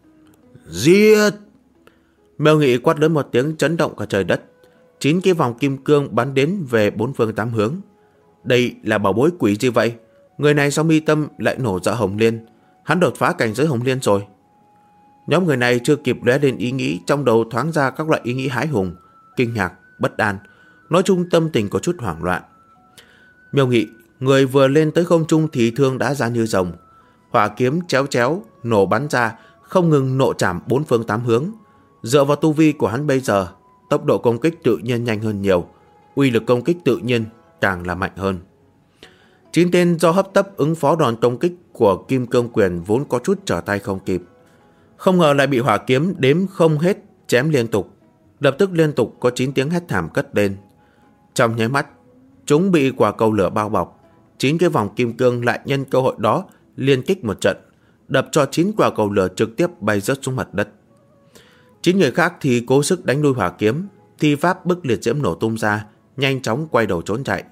Giết! Miêu Nghị quát lớn một tiếng chấn động cả trời đất. 9 cái vòng kim cương bắn đến về 4 phương 8 hướng. Đây là bảo bối quỷ gì vậy? Người này sau mi tâm lại nổ ra Hồng Liên. Hắn đột phá cảnh giới Hồng Liên rồi. Nhóm người này chưa kịp lóe lên ý nghĩ, trong đầu thoáng ra các loại ý nghĩ hãi hùng, kinh ngạc, bất an. Nói chung tâm tình có chút hoảng loạn. Miêu Nghị, người vừa lên tới không trung thì thương đã ra như rồng. Hỏa kiếm chéo chéo nổ bắn ra, không ngừng nộ chạm 4 phương 8 hướng. Dựa vào tu vi của hắn bây giờ, tốc độ công kích tự nhiên nhanh hơn nhiều, uy lực công kích tự nhiên càng là mạnh hơn. 9 tên do hấp tấp ứng phó đòn công kích của Kim Cương Quyền vốn có chút trở tay không kịp, không ngờ lại bị hỏa kiếm đếm không hết chém liên tục. Lập tức liên tục có 9 tiếng hét thảm cất lên. Trong nháy mắt, chúng bị quả cầu lửa bao bọc. 9 cái vòng kim cương lại nhân cơ hội đó liên kích một trận, đập cho 9 quả cầu lửa trực tiếp bay rớt xuống mặt đất. 9 người khác thì cố sức đánh lui hỏa kiếm, thi pháp bức liệt diễm nổ tung ra, nhanh chóng quay đầu trốn chạy.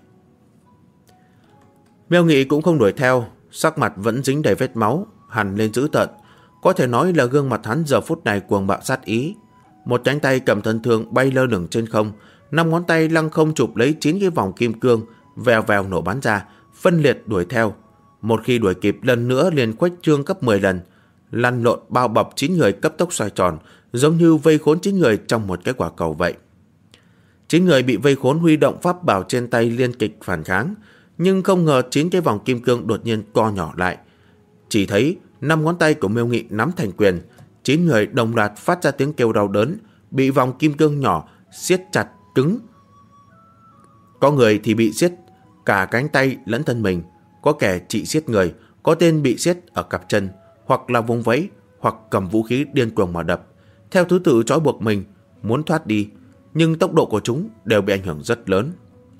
Miêu Nghị cũng không đuổi theo, sắc mặt vẫn dính đầy vết máu, hằn lên dữ tợn. Có thể nói là gương mặt hắn giờ phút này cuồng bạo sát ý. Một cánh tay cầm thân thương bay lơ lửng trên không, 5 ngón tay lăng không chụp lấy 9 cái vòng kim cương, vèo vèo nổ bắn ra, phân liệt đuổi theo. Một khi đuổi kịp lần nữa liền khuếch trương gấp 10 lần, lăn lộn bao bọc 9 người cấp tốc xoay tròn, giống như vây khốn 9 người trong một cái quả cầu vậy. 9 người bị vây khốn huy động pháp bảo trên tay liên kịch phản kháng, nhưng không ngờ 9 cái vòng kim cương đột nhiên co nhỏ lại. Chỉ thấy 5 ngón tay của Miêu Nghị nắm thành quyền, 9 người đồng loạt phát ra tiếng kêu đau đớn, bị vòng kim cương nhỏ siết chặt cứng. Có người thì bị siết cả cánh tay lẫn thân mình, có kẻ chỉ siết người, có tên bị siết ở cặp chân, hoặc là vùng vẫy, hoặc cầm vũ khí điên cuồng mà đập, theo thứ tự trói buộc mình, muốn thoát đi, nhưng tốc độ của chúng đều bị ảnh hưởng rất lớn.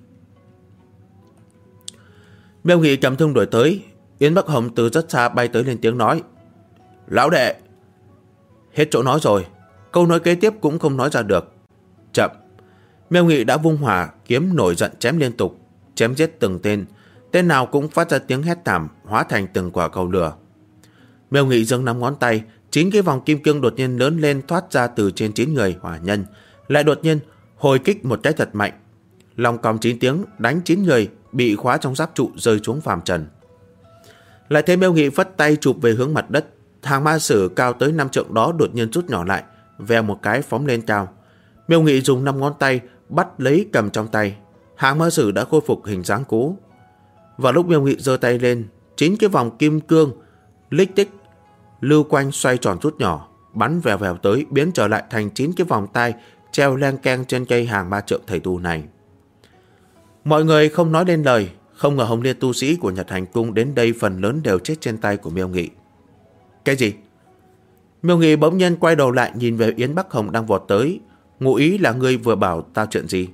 Miêu Nghị cầm thương đuổi tới. Yến Bắc Hồng từ rất xa bay tới lên tiếng nói: Lão đệ! Hết chỗ nói rồi, câu nói kế tiếp cũng không nói ra được. Chậm! Miêu Nghị đã vung hỏa kiếm nổi giận chém liên tục, chém giết từng tên, tên nào cũng phát ra tiếng hét thảm, hóa thành từng quả cầu lửa. Miêu Nghị giương 5 ngón tay, 9 cái vòng kim cương đột nhiên lớn lên thoát ra từ trên 9 người hỏa nhân, lại đột nhiên hồi kích một cái thật mạnh. Long cong 9 tiếng đánh 9 người bị khóa trong giáp trụ rơi xuống phàm trần. Lại thấy Miêu Nghị phất tay chụp về hướng mặt đất, hàng ma sử cao tới 5 trượng đó đột nhiên rút nhỏ lại, vèo một cái phóng lên cao. Miêu Nghị dùng 5 ngón tay bắt lấy cầm trong tay, hàng ma sử đã khôi phục hình dáng cũ. Vào lúc Miêu Nghị giơ tay lên, 9 cái vòng kim cương lích tích lưu quanh xoay tròn rút nhỏ, bắn vèo vèo tới, biến trở lại thành 9 cái vòng tay treo len keng trên cây hàng ma trượng thầy tu này. Mọi người không nói lên lời. Không ngờ Hồng Liên tu sĩ của Nhật Hành Cung đến đây phần lớn đều chết trên tay của Miêu Nghị. Cái gì? Miêu Nghị bỗng nhiên quay đầu lại nhìn về Yến Bắc Hồng đang vọt tới. Ngụ ý là ngươi vừa bảo tao chuyện gì?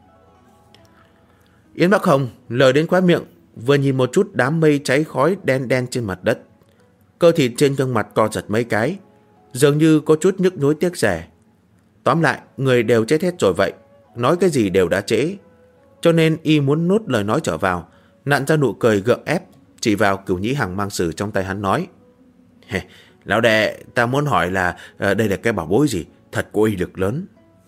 Yến Bắc Hồng lời đến khóe miệng, vừa nhìn một chút đám mây cháy khói đen đen trên mặt đất. Cơ thịt trên gương mặt co giật mấy cái, dường như có chút nhức nhối tiếc rẻ. Tóm lại, người đều chết hết rồi vậy, nói cái gì đều đã trễ. Cho nên y muốn nuốt lời nói trở vào, nặn ra nụ cười gượng ép, chỉ vào Cửu Nhĩ Hằng mang sử trong tay hắn nói: Lão đệ, ta muốn hỏi là đây là cái bảo bối gì, thật có uy lực lớn.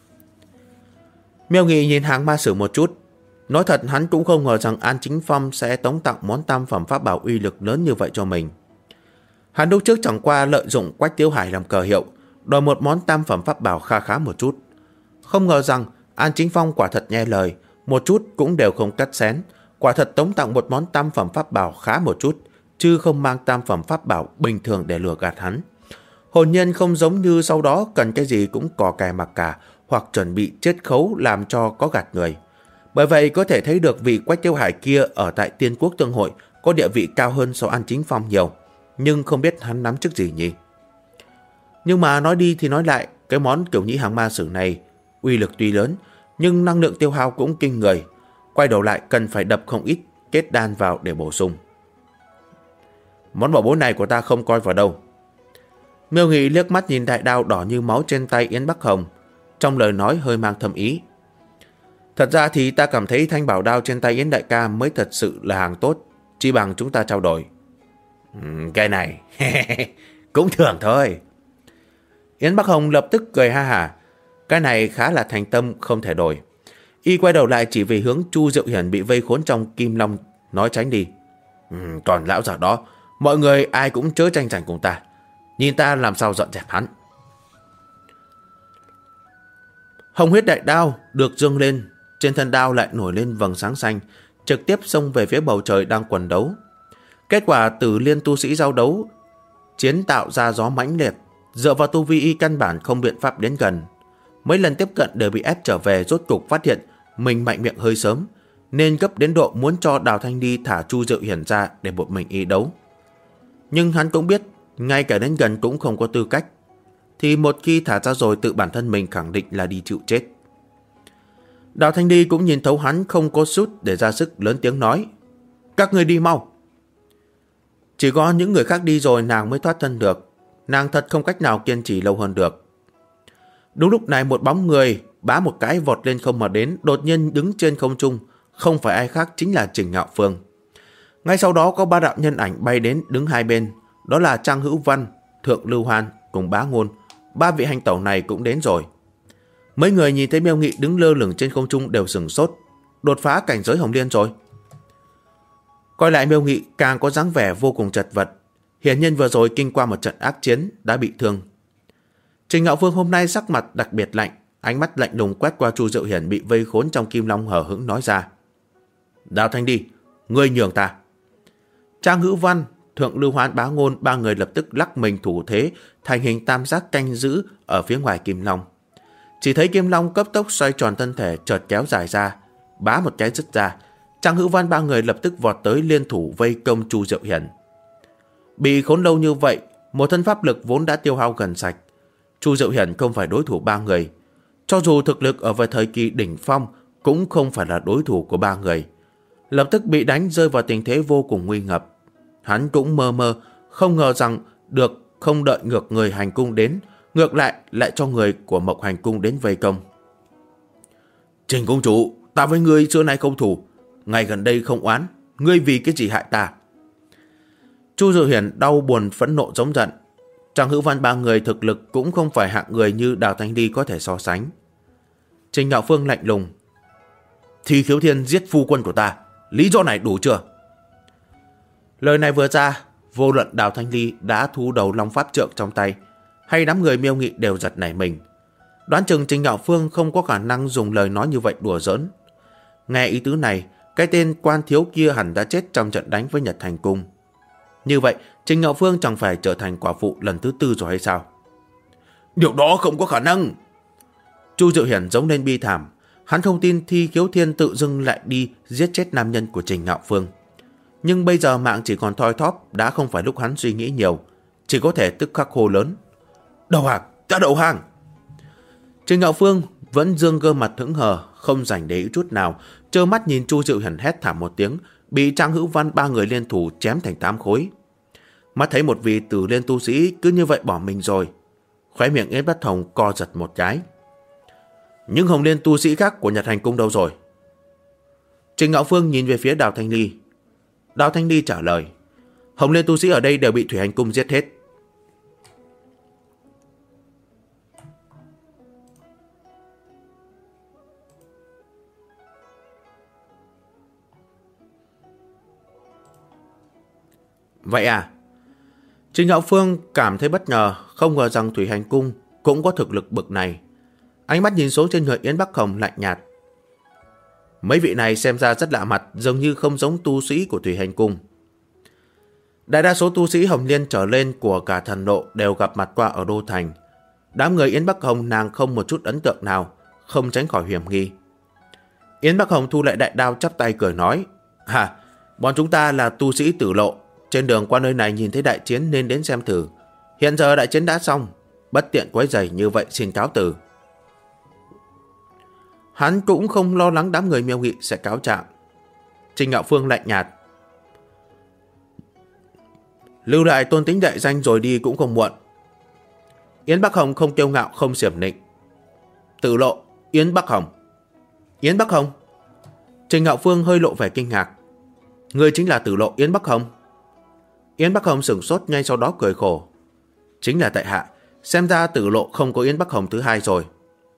Miêu Nghị nhìn hàng ma sử một chút. Nói thật hắn cũng không ngờ rằng An Chính Phong sẽ tống tặng món tam phẩm pháp bảo uy lực lớn như vậy cho mình. Hắn lúc trước chẳng qua lợi dụng Quách Tiếu Hải làm cờ hiệu, đòi một món tam phẩm pháp bảo kha khá một chút. Không ngờ rằng An Chính Phong quả thật nghe lời, một chút cũng đều không cắt xén, quả thật tống tặng một món tam phẩm pháp bảo khá một chút, chứ không mang tam phẩm pháp bảo bình thường để lừa gạt hắn. Hồn nhân không giống như sau đó cần cái gì cũng cò kè mặc cả, hoặc chuẩn bị chết khấu làm cho có gạt người. Bởi vậy có thể thấy được vị Quách Tiếu Hải kia ở tại Tiên Quốc Tương Hội có địa vị cao hơn so An Chính Phong nhiều, nhưng không biết hắn nắm chức gì nhỉ. Nhưng mà nói đi thì nói lại, cái món Cửu Nhĩ Hàng ma sử này uy lực tuy lớn, nhưng năng lượng tiêu hao cũng kinh người. Quay đầu lại cần phải đập không ít kết đan vào để bổ sung. Món bảo bối này của ta không coi vào đâu. Miêu Nghị liếc mắt nhìn đại đao đỏ như máu trên tay Yến Bắc Hồng, trong lời nói hơi mang thâm ý. Thật ra thì ta cảm thấy thanh bảo đao trên tay Yến đại ca mới thật sự là hàng tốt, chỉ bằng chúng ta trao đổi. Cái này cũng thường thôi. Yến Bắc Hồng lập tức cười ha hả. Cái này khá là thành tâm, không thể đổi. Y quay đầu lại chỉ về hướng Chu Diệu Hiển bị vây khốn trong kim long, nói tránh đi. Còn lão già đó, mọi người ai cũng chớ tranh giành cùng ta. Nhìn ta làm sao dọn dẹp hắn. Hồng huyết đại đao được dương lên, trên thân đao lại nổi lên vầng sáng xanh, trực tiếp xông về phía bầu trời đang quần đấu. Kết quả từ liên tu sĩ giao đấu, chiến tạo ra gió mãnh liệt, dựa vào tu vi y căn bản không biện pháp đến gần. Mấy lần tiếp cận đều bị ép trở về, rốt cục phát hiện mình mạnh miệng hơi sớm, nên gấp đến độ muốn cho Đào Thanh Đi thả Chu Diệu Hiển ra để một mình y đấu. Nhưng hắn cũng biết, ngay cả đến gần cũng không có tư cách, thì một khi thả ra rồi tự bản thân mình khẳng định là đi chịu chết. Đào Thanh Đi cũng nhìn thấu hắn không có sút để ra sức, lớn tiếng nói: Các người đi mau. Chỉ có những người khác đi rồi nàng mới thoát thân được. Nàng thật không cách nào kiên trì lâu hơn được. Đúng lúc này một bóng người bá một cái vọt lên không mà đến, đột nhiên đứng trên không trung, không phải ai khác chính là Trình Ngạo Phương. Ngay sau đó có 3 đạo nhân ảnh bay đến đứng hai bên, đó là Trang Hữu Văn, Thượng Lưu Hoan cùng Bá Ngôn. 3 vị hành tẩu này cũng đến rồi. Mấy người nhìn thấy Miêu Nghị đứng lơ lửng trên không trung đều sửng sốt. Đột phá cảnh giới Hồng Liên rồi. Coi lại Miêu Nghị càng có dáng vẻ vô cùng chật vật, hiển nhiên vừa rồi kinh qua một trận ác chiến đã bị thương. Trình Ngạo Phương hôm nay sắc mặt đặc biệt lạnh, ánh mắt lạnh lùng quét qua Chu Diệu Hiển bị vây khốn trong kim long, hờ hững nói ra: Đào Thanh Đi, ngươi nhường ta. Trang Hữu Văn, Thượng Lưu Hoán, Bá Ngôn ba người lập tức lắc mình thủ thế, thành hình tam giác canh giữ ở phía ngoài Kim Long. Chỉ thấy Kim Long cấp tốc xoay tròn thân thể, chợt kéo dài ra, bá một cái dứt ra. Trang Hữu Văn ba người lập tức vọt tới liên thủ vây công Chu Diệu Hiển. Bị khốn lâu như vậy, một thân pháp lực vốn đã tiêu hao gần sạch. Chu Diệu Hiển không phải đối thủ ba người. Cho dù thực lực ở vào thời kỳ đỉnh phong, cũng không phải là đối thủ của ba người. Lập tức bị đánh rơi vào tình thế vô cùng nguy ngập. Hắn cũng mơ mơ, không ngờ rằng không đợi ngược người hành cung đến, ngược lại cho người của Mộc Hành Cung đến vây công. Trình công chủ, ta với ngươi xưa nay không thù, ngày gần đây không oán, ngươi vì cái gì hại ta? Chu Diệu Hiển đau buồn phẫn nộ giống giận. Trang Hữu Văn ba người thực lực cũng không phải hạng người như Đào Thanh Ly có thể so sánh. Trình Ngạo Phương lạnh lùng: Thi Khiếu Thiên giết phu quân của ta, lý do này đủ chưa? Lời này vừa ra, vô luận Đào Thanh Ly đã thu đầu long pháp trượng trong tay, hay đám người Miêu Nghị đều giật nảy mình. Đoán chừng Trình Ngạo Phương không có khả năng dùng lời nói như vậy đùa giỡn. Nghe ý tứ này, cái tên quan thiếu kia hẳn đã chết trong trận đánh với Nhật Thành Cung. Như vậy, Trình Ngạo Phương chẳng phải trở thành quả phụ lần thứ 4 rồi hay sao? Điều đó không có khả năng. Chu Diệu Hiển giống lên bi thảm. Hắn không tin Thi Khiếu Thiên tự dưng lại đi giết chết nam nhân của Trình Ngạo Phương. Nhưng bây giờ mạng chỉ còn thoi thóp, đã không phải lúc hắn suy nghĩ nhiều, chỉ có thể tức khắc hô lớn: Đầu hàng, ta đầu hàng! Trình Ngạo Phương vẫn dương gương mặt hững hờ, không rảnh để ý chút nào, trơ mắt nhìn Chu Diệu Hiển hét thảm một tiếng, bị Trang Hữu Văn ba người liên thủ chém thành 8 khối. Mắt thấy một vị tử liên tu sĩ cứ như vậy bỏ mình rồi, khóe miệng Yến Bất Hồng co giật một cái. Những Hồng Liên tu sĩ khác của Nhật Hành Cung đâu rồi? Trình Ngạo Phương nhìn về phía Đào Thanh Ly. Đào Thanh Ly trả lời: Hồng Liên tu sĩ ở đây đều bị Thủy Hành Cung giết hết. Vậy à? Trình Ngạo Phương cảm thấy bất ngờ, không ngờ rằng Thủy Hành Cung cũng có thực lực bực này. Ánh mắt nhìn xuống trên người Yến Bắc Hồng lạnh nhạt. Mấy vị này xem ra rất lạ mặt, dường như không giống tu sĩ của Thủy Hành Cung. Đại đa số tu sĩ Hồng Liên trở lên của cả thần độ đều gặp mặt qua ở Đô Thành. Đám người Yến Bắc Hồng nàng không một chút ấn tượng nào, không tránh khỏi hiểm nghi. Yến Bắc Hồng thu lại đại đao, chắp tay cười nói: Bọn chúng ta là tu sĩ Tử Lộ, trên đường qua nơi này nhìn thấy đại chiến nên đến xem thử. Hiện giờ đại chiến đã xong, bất tiện quấy rầy, như vậy xin cáo từ. Hắn cũng không lo lắng đám người Miêu Nghị sẽ cáo trạng. Trình Ngạo Phương lạnh nhạt: Lưu lại tôn tính đại danh rồi đi cũng không muộn. Yến Bắc Hồng không kiêu ngạo, không xiểm nịnh. Tử Lộ, Yến Bắc Hồng. Yến Bắc Hồng? Trình Ngạo Phương hơi lộ vẻ kinh ngạc. Người chính là Tử Lộ Yến Bắc Hồng? Yến Bắc Hồng sửng sốt, ngay sau đó cười khổ. Chính là tại hạ, xem ra Tử Lộ không có Yến Bắc Hồng thứ hai rồi.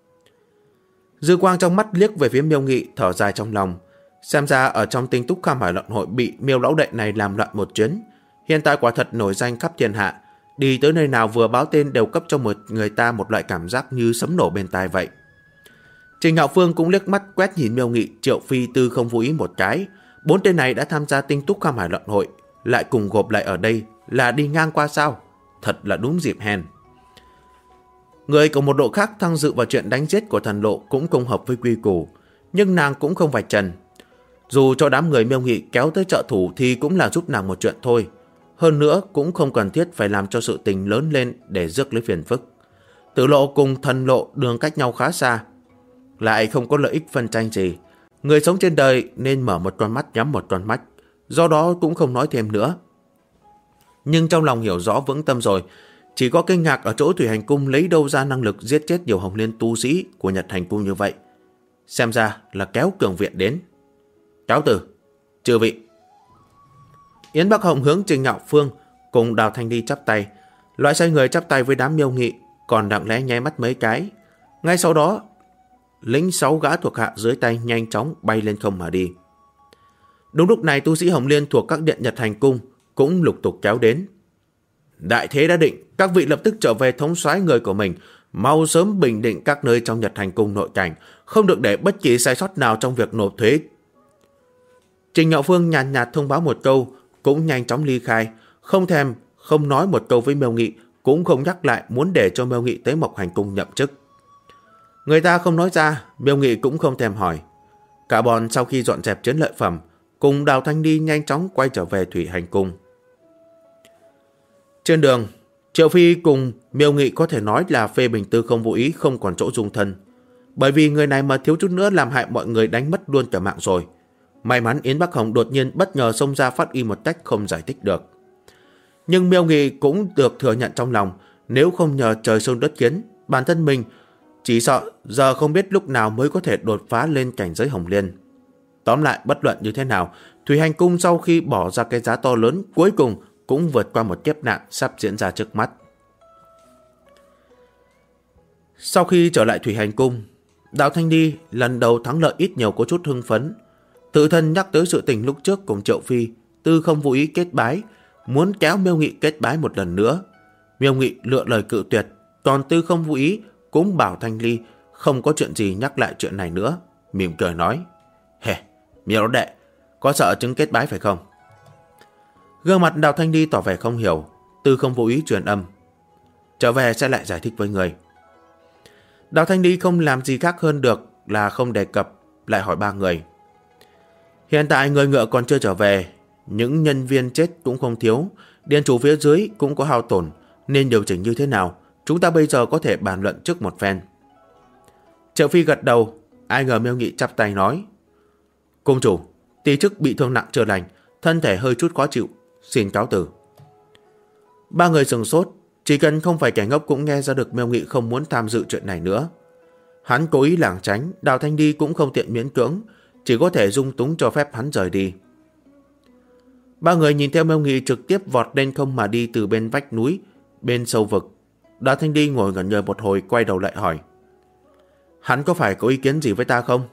Dư quang trong mắt liếc về phía Miêu Nghị, thở dài trong lòng. Xem ra ở trong Tinh Túc Kham Hải Luận Hội bị Miêu lão đệ này làm loạn một chuyến. Hiện tại quả thật nổi danh khắp thiên hạ, đi tới nơi nào vừa báo tên đều cấp cho người ta một loại cảm giác như sấm nổ bên tai vậy. Trình Ngạo Phương cũng liếc mắt quét nhìn Miêu Nghị, Triệu Phi Tư không vô ý một cái. 4 tên này đã tham gia Tinh Túc Kham Hải Luận Hội, lại cùng gộp lại ở đây là đi ngang qua sao? Thật là đúng dịp hèn. Người của một độ khác tham dự vào chuyện đánh giết của thần lộ cũng không hợp với quy củ, nhưng nàng cũng không vạch trần. Dù cho đám người Miêu Nghị kéo tới trợ thủ thì cũng là giúp nàng một chuyện thôi. Hơn nữa cũng không cần thiết phải làm cho sự tình lớn lên để rước lấy phiền phức. Tử Lộ cùng thần lộ đường cách nhau khá xa, lại không có lợi ích phân tranh gì. Người sống trên đời nên mở một con mắt nhắm một con mắt, do đó cũng không nói thêm nữa. Nhưng trong lòng hiểu rõ vững tâm rồi, chỉ có kinh ngạc ở chỗ Thủy Hành Cung lấy đâu ra năng lực giết chết nhiều Hồng Liên tu sĩ của Nhật Hành Cung như vậy. Xem ra là kéo cường viện đến. Cáo từ, chư vị. Yến Bắc Hồng hướng Trình Ngạo Phương cùng Đào Thanh Ly chắp tay, loại xoay người chắp tay với đám Miêu Nghị, còn lặng lẽ nháy mắt mấy cái. Ngay sau đó, lĩnh 6 gã thuộc hạ dưới tay nhanh chóng bay lên không mà đi. Đúng lúc này, tu sĩ Hồng Liên thuộc các điện Nhật Hành Cung cũng lục tục kéo đến. Đại thế đã định, các vị lập tức trở về thống soái người của mình, mau sớm bình định các nơi trong Nhật Hành Cung nội cảnh, không được để bất kỳ sai sót nào trong việc nộp thuế. Trình Ngạo Phương nhàn nhạt thông báo một câu, cũng nhanh chóng ly khai, không nói một câu với Miêu Nghị, cũng không nhắc lại muốn để cho Miêu Nghị tới Mộc Hành Cung nhậm chức. Người ta không nói ra, Miêu Nghị cũng không thèm hỏi. Cả bọn sau khi dọn dẹp chiến lợi phẩm, cùng Đào Thanh Ly nhanh chóng quay trở về Thủy Hành Cung. Trên đường, Triệu Phi cùng Miêu Nghị có thể nói là phê bình Tư Không Vô Ý không còn chỗ dung thân. Bởi vì người này mà thiếu chút nữa làm hại mọi người đánh mất luôn cả mạng rồi. May mắn Yến Bắc Hồng đột nhiên bất ngờ xông ra phát y một cách không giải thích được. Nhưng Miêu Nghị cũng được thừa nhận trong lòng, nếu không nhờ trời sông đất kiến, bản thân mình chỉ sợ giờ không biết lúc nào mới có thể đột phá lên cảnh giới Hồng Liên. Tóm lại, bất luận như thế nào, Thủy Hành Cung sau khi bỏ ra cái giá to lớn cuối cùng cũng vượt qua một kiếp nạn sắp diễn ra trước mắt. Sau khi trở lại Thủy Hành Cung, Đào Thanh Ly lần đầu thắng lợi ít nhiều có chút hưng phấn. Tự thân nhắc tới sự tình lúc trước cùng Triệu Phi, Tư Không Vô Ý kết bái, muốn kéo Miêu Nghị kết bái một lần nữa. Miêu Nghị lựa lời cự tuyệt, còn Tư Không Vô Ý cũng bảo Thanh Ly không có chuyện gì nhắc lại chuyện này nữa, mỉm cười nói: "Hề, Miêu đệ, có sợ chứng kết bái phải không?" Gương mặt Đào Thanh Ly tỏ vẻ không hiểu. Tư Không Vô Ý truyền âm: "Trở về sẽ lại giải thích với người." Đào Thanh Ly không làm gì khác hơn được là không đề cập, lại hỏi ba người: "Hiện tại người ngựa còn chưa trở về, những nhân viên chết cũng không thiếu, điện chủ phía dưới cũng có hao tổn, nên điều chỉnh như thế nào? Chúng ta bây giờ có thể bàn luận trước một phen." Triệu Phi gật đầu. Ai ngờ Miêu Nghị chắp tay nói: "Cung chủ, tỷ chức bị thương nặng chưa lành, thân thể hơi chút khó chịu, xin cáo từ." Ba người sừng sốt. Chỉ cần không phải kẻ ngốc cũng nghe ra được Miêu Nghị không muốn tham dự chuyện này nữa. Hắn cố ý lảng tránh, Đào Thanh Ly cũng không tiện miễn cưỡng, chỉ có thể dung túng cho phép hắn rời đi. Ba người nhìn theo Miêu Nghị trực tiếp vọt lên không mà đi từ bên vách núi, bên sâu vực. Đào Thanh Ly ngồi ngẩn người một hồi, quay đầu lại hỏi: "Hắn có phải có ý kiến gì với ta không?"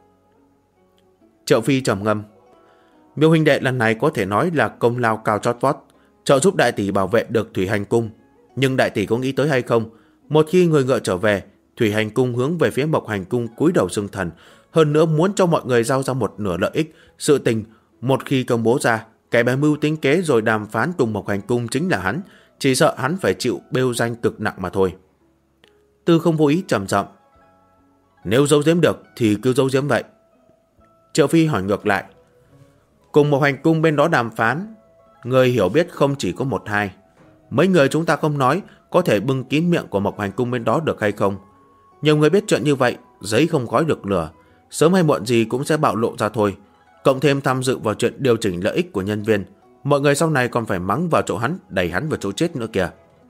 Triệu Phi trầm ngâm: "Miêu huynh đệ lần này có thể nói là công lao cao chót vót, trợ giúp đại tỷ bảo vệ được Thủy Hành Cung. Nhưng đại tỷ có nghĩ tới hay không, một khi người ngựa trở về, Thủy Hành Cung hướng về phía Mộc Hành Cung cúi đầu xưng thần, hơn nữa muốn cho mọi người giao ra một nửa lợi ích. Sự tình một khi công bố ra, kẻ bày mưu tính kế rồi đàm phán cùng Mộc Hành Cung chính là hắn, chỉ sợ hắn phải chịu bêu danh cực nặng mà thôi." Tư Không Vô Ý trầm giọng: "Nếu giấu giếm được thì cứ giấu giếm vậy." Triệu Phi hỏi ngược lại: "Cùng Mộc Hành Cung bên đó đàm phán, người hiểu biết không chỉ có một hai. Mấy người chúng ta không nói, có thể bưng kín miệng của Mộc Hành Cung bên đó được hay không? Nhiều người biết chuyện như vậy, giấy không gói được lửa, sớm hay muộn gì cũng sẽ bạo lộ ra thôi. Cộng thêm tham dự vào chuyện điều chỉnh lợi ích của nhân viên, mọi người sau này còn phải mắng vào chỗ hắn, đẩy hắn vào chỗ chết nữa kìa."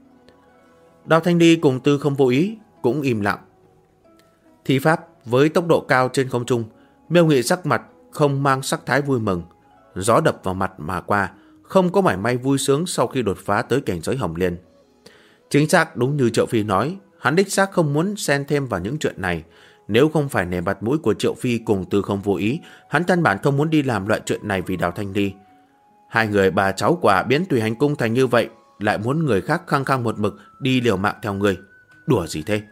Đào Thanh Ly cùng Tư Không Vô Ý cũng im lặng. Thi pháp với tốc độ cao trên không trung, Miêu Nghị sắc mặt không mang sắc thái vui mừng. Gió đập vào mặt mà qua, không có mảy may vui sướng sau khi đột phá tới cảnh giới Hồng Liên. Chính xác đúng như Triệu Phi nói, hắn đích xác không muốn xen thêm vào những chuyện này. Nếu không phải nể mặt mũi của Triệu Phi cùng Tư Không Vô Ý, hắn căn bản không muốn đi làm loại chuyện này vì Đào Thanh Ly. Hai người bà cháu quả biến Thủy Hành Cung thành như vậy, lại muốn người khác khăng khăng một mực đi liều mạng theo người. Đùa gì thế?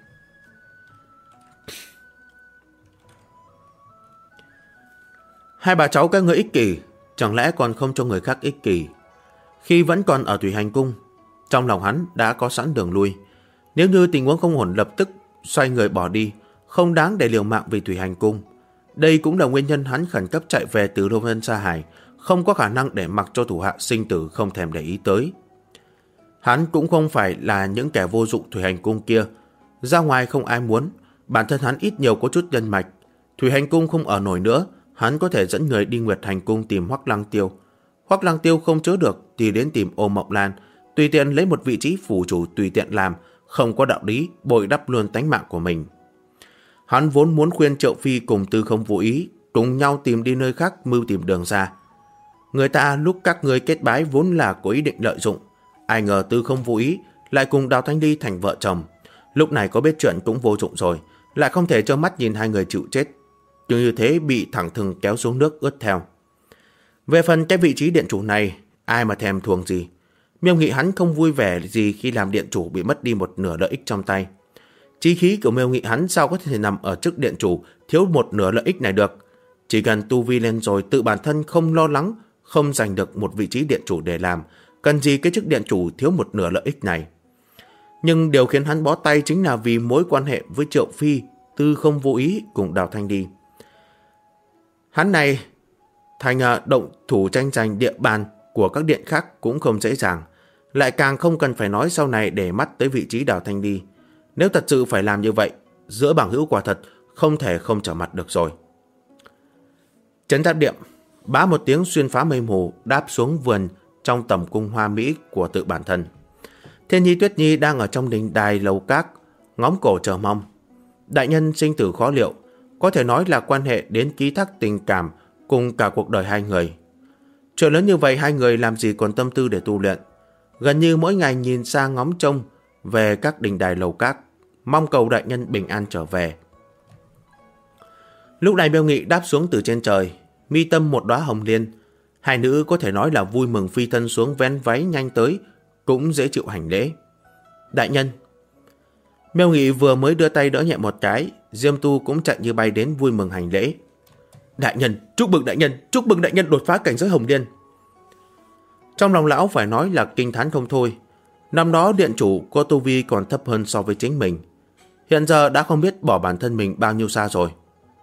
Hai bà cháu các người ích kỷ, chẳng lẽ còn không cho người khác ích kỷ? Khi vẫn còn ở Thủy Hành Cung, trong lòng hắn đã có sẵn đường lui. Nếu như tình huống không ổn, lập tức xoay người bỏ đi, không đáng để liều mạng vì Thủy Hành Cung. Đây cũng là nguyên nhân hắn khẩn cấp chạy về từ Lô Vân Sa Hải, không có khả năng để mặc cho thủ hạ sinh tử không thèm để ý tới. Hắn cũng không phải là những kẻ vô dụng Thủy Hành Cung kia. Ra ngoài không ai muốn, bản thân hắn ít nhiều có chút nhân mạch. Thủy Hành Cung không ở nổi nữa, hắn có thể dẫn người đi Nguyệt Hành Cung tìm Hoắc Lăng Tiêu. Hoắc Lăng Tiêu không chứa được thì đến tìm Ô Mộng Lan, tùy tiện lấy một vị trí phủ chủ tùy tiện làm, không có đạo lý, bồi đắp luôn tánh mạng của mình. Hắn vốn muốn khuyên Triệu Phi cùng Tư Không Vô Ý cùng nhau tìm đi nơi khác mưu tìm đường ra. Người ta lúc các ngươi kết bái vốn là có ý định lợi dụng, ai ngờ Tư Không Vô Ý lại cùng Đào Thanh Ly thành vợ chồng. Lúc này có biết chuyện cũng vô dụng rồi, lại không thể trơ mắt nhìn hai người chịu chết, chứ như thế bị thẳng thừng kéo xuống nước ướt theo. Về phần cái vị trí điện chủ này, ai mà thèm thuồng gì. Miêu Nghị hắn không vui vẻ gì khi làm điện chủ bị mất đi một nửa lợi ích trong tay. Chí khí của Miêu Nghị hắn sao có thể nằm ở chức điện chủ thiếu một nửa lợi ích này được. Chỉ cần tu vi lên rồi tự bản thân không lo lắng, không giành được một vị trí điện chủ để làm, cần gì cái chức điện chủ thiếu một nửa lợi ích này. Nhưng điều khiến hắn bó tay chính là vì mối quan hệ với Triệu Phi, Tư không vô ý cùng Đào Thanh đi. Hắn này thành động thủ tranh giành địa bàn của các điện khác cũng không dễ dàng, lại càng không cần phải nói sau này để mắt tới vị trí Đào Thanh đi. Nếu thật sự phải làm như vậy, giữa bằng hữu quả thật không thể không trở mặt được rồi. Trấn Giáp Điện bá một tiếng xuyên phá mây mù, đáp xuống vườn trong tầm cung hoa mỹ của tự bản thân. Thiên Nhi Tuyết Nhi đang ở trong đình đài lầu các, ngóng cổ chờ mong. Đại nhân sinh tử khó liệu, có thể nói là quan hệ đến ký thác tình cảm cùng cả cuộc đời hai người. Chuyện lớn như vậy hai người làm gì còn tâm tư để tu luyện. Gần như mỗi ngày nhìn sang ngóng trông về các đình đài lầu các, mong cầu đại nhân bình an trở về. Lúc này Miêu Nghị đáp xuống từ trên trời, mi tâm một đóa hồng liên. Hai nữ có thể nói là vui mừng phi thân xuống, vén váy nhanh tới, cũng dễ chịu hành lễ. Đại nhân. Miêu Nghị vừa mới đưa tay đỡ nhẹ một cái, Diêm Tu cũng chạy như bay đến vui mừng hành lễ. Đại nhân, chúc mừng đại nhân đột phá cảnh giới hồng liên. Trong lòng lão phải nói là kinh thán không thôi. Năm đó điện chủ có tu vi còn thấp hơn so với chính mình, hiện giờ đã không biết bỏ bản thân mình bao nhiêu xa rồi.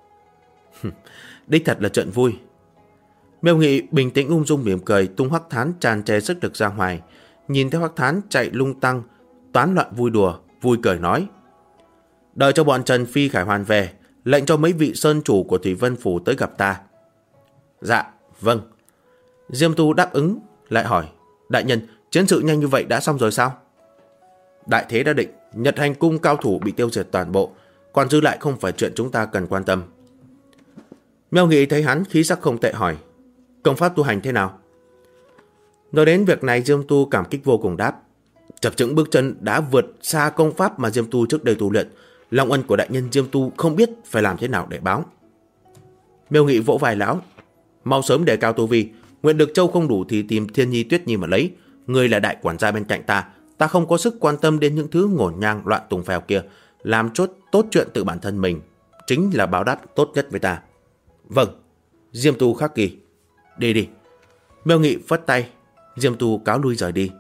Đích thật là chuyện vui. Miêu Nghị bình tĩnh ung dung mỉm cười, tung Hoắc Thán tràn trề sức lực ra ngoài, nhìn thấy Hoắc Thán chạy lung tăng, toán loạn vui đùa, vui cười nói: đợi cho bọn Trần Phi Khải Hoàn về, lệnh cho mấy vị sơn chủ của Thủy Vân Phủ tới gặp ta. Dạ, vâng. Diêm Tu đáp ứng, lại hỏi: đại nhân, chiến sự nhanh như vậy đã xong rồi sao? Đại thế đã định, Nhật Hành Cung cao thủ bị tiêu diệt toàn bộ, còn dư lại không phải chuyện chúng ta cần quan tâm. Miêu Nghị thấy hắn khí sắc không tệ hỏi: công pháp tu hành thế nào? Nói đến việc này, Diêm Tu cảm kích vô cùng đáp: chập chững bước chân đã vượt xa công pháp mà Diêm Tu trước đây tu luyện. Long ân của đại nhân Diêm Tu không biết phải làm thế nào để báo. Miêu Nghị vỗ vai lão: mau sớm đề cao tu vi, nguyện được châu không đủ thì tìm Thiên Nhi Tuyết Nhi mà lấy. Ngươi là đại quản gia bên cạnh ta, ta không có sức quan tâm đến những thứ ngổn ngang loạn tùng phèo kia. Làm tốt chuyện tự bản thân mình chính là báo đáp tốt nhất với ta. Vâng. Diêm Tu khắc ghi. Đi đi. Miêu Nghị phất tay, Diêm Tu cáo lui rời đi.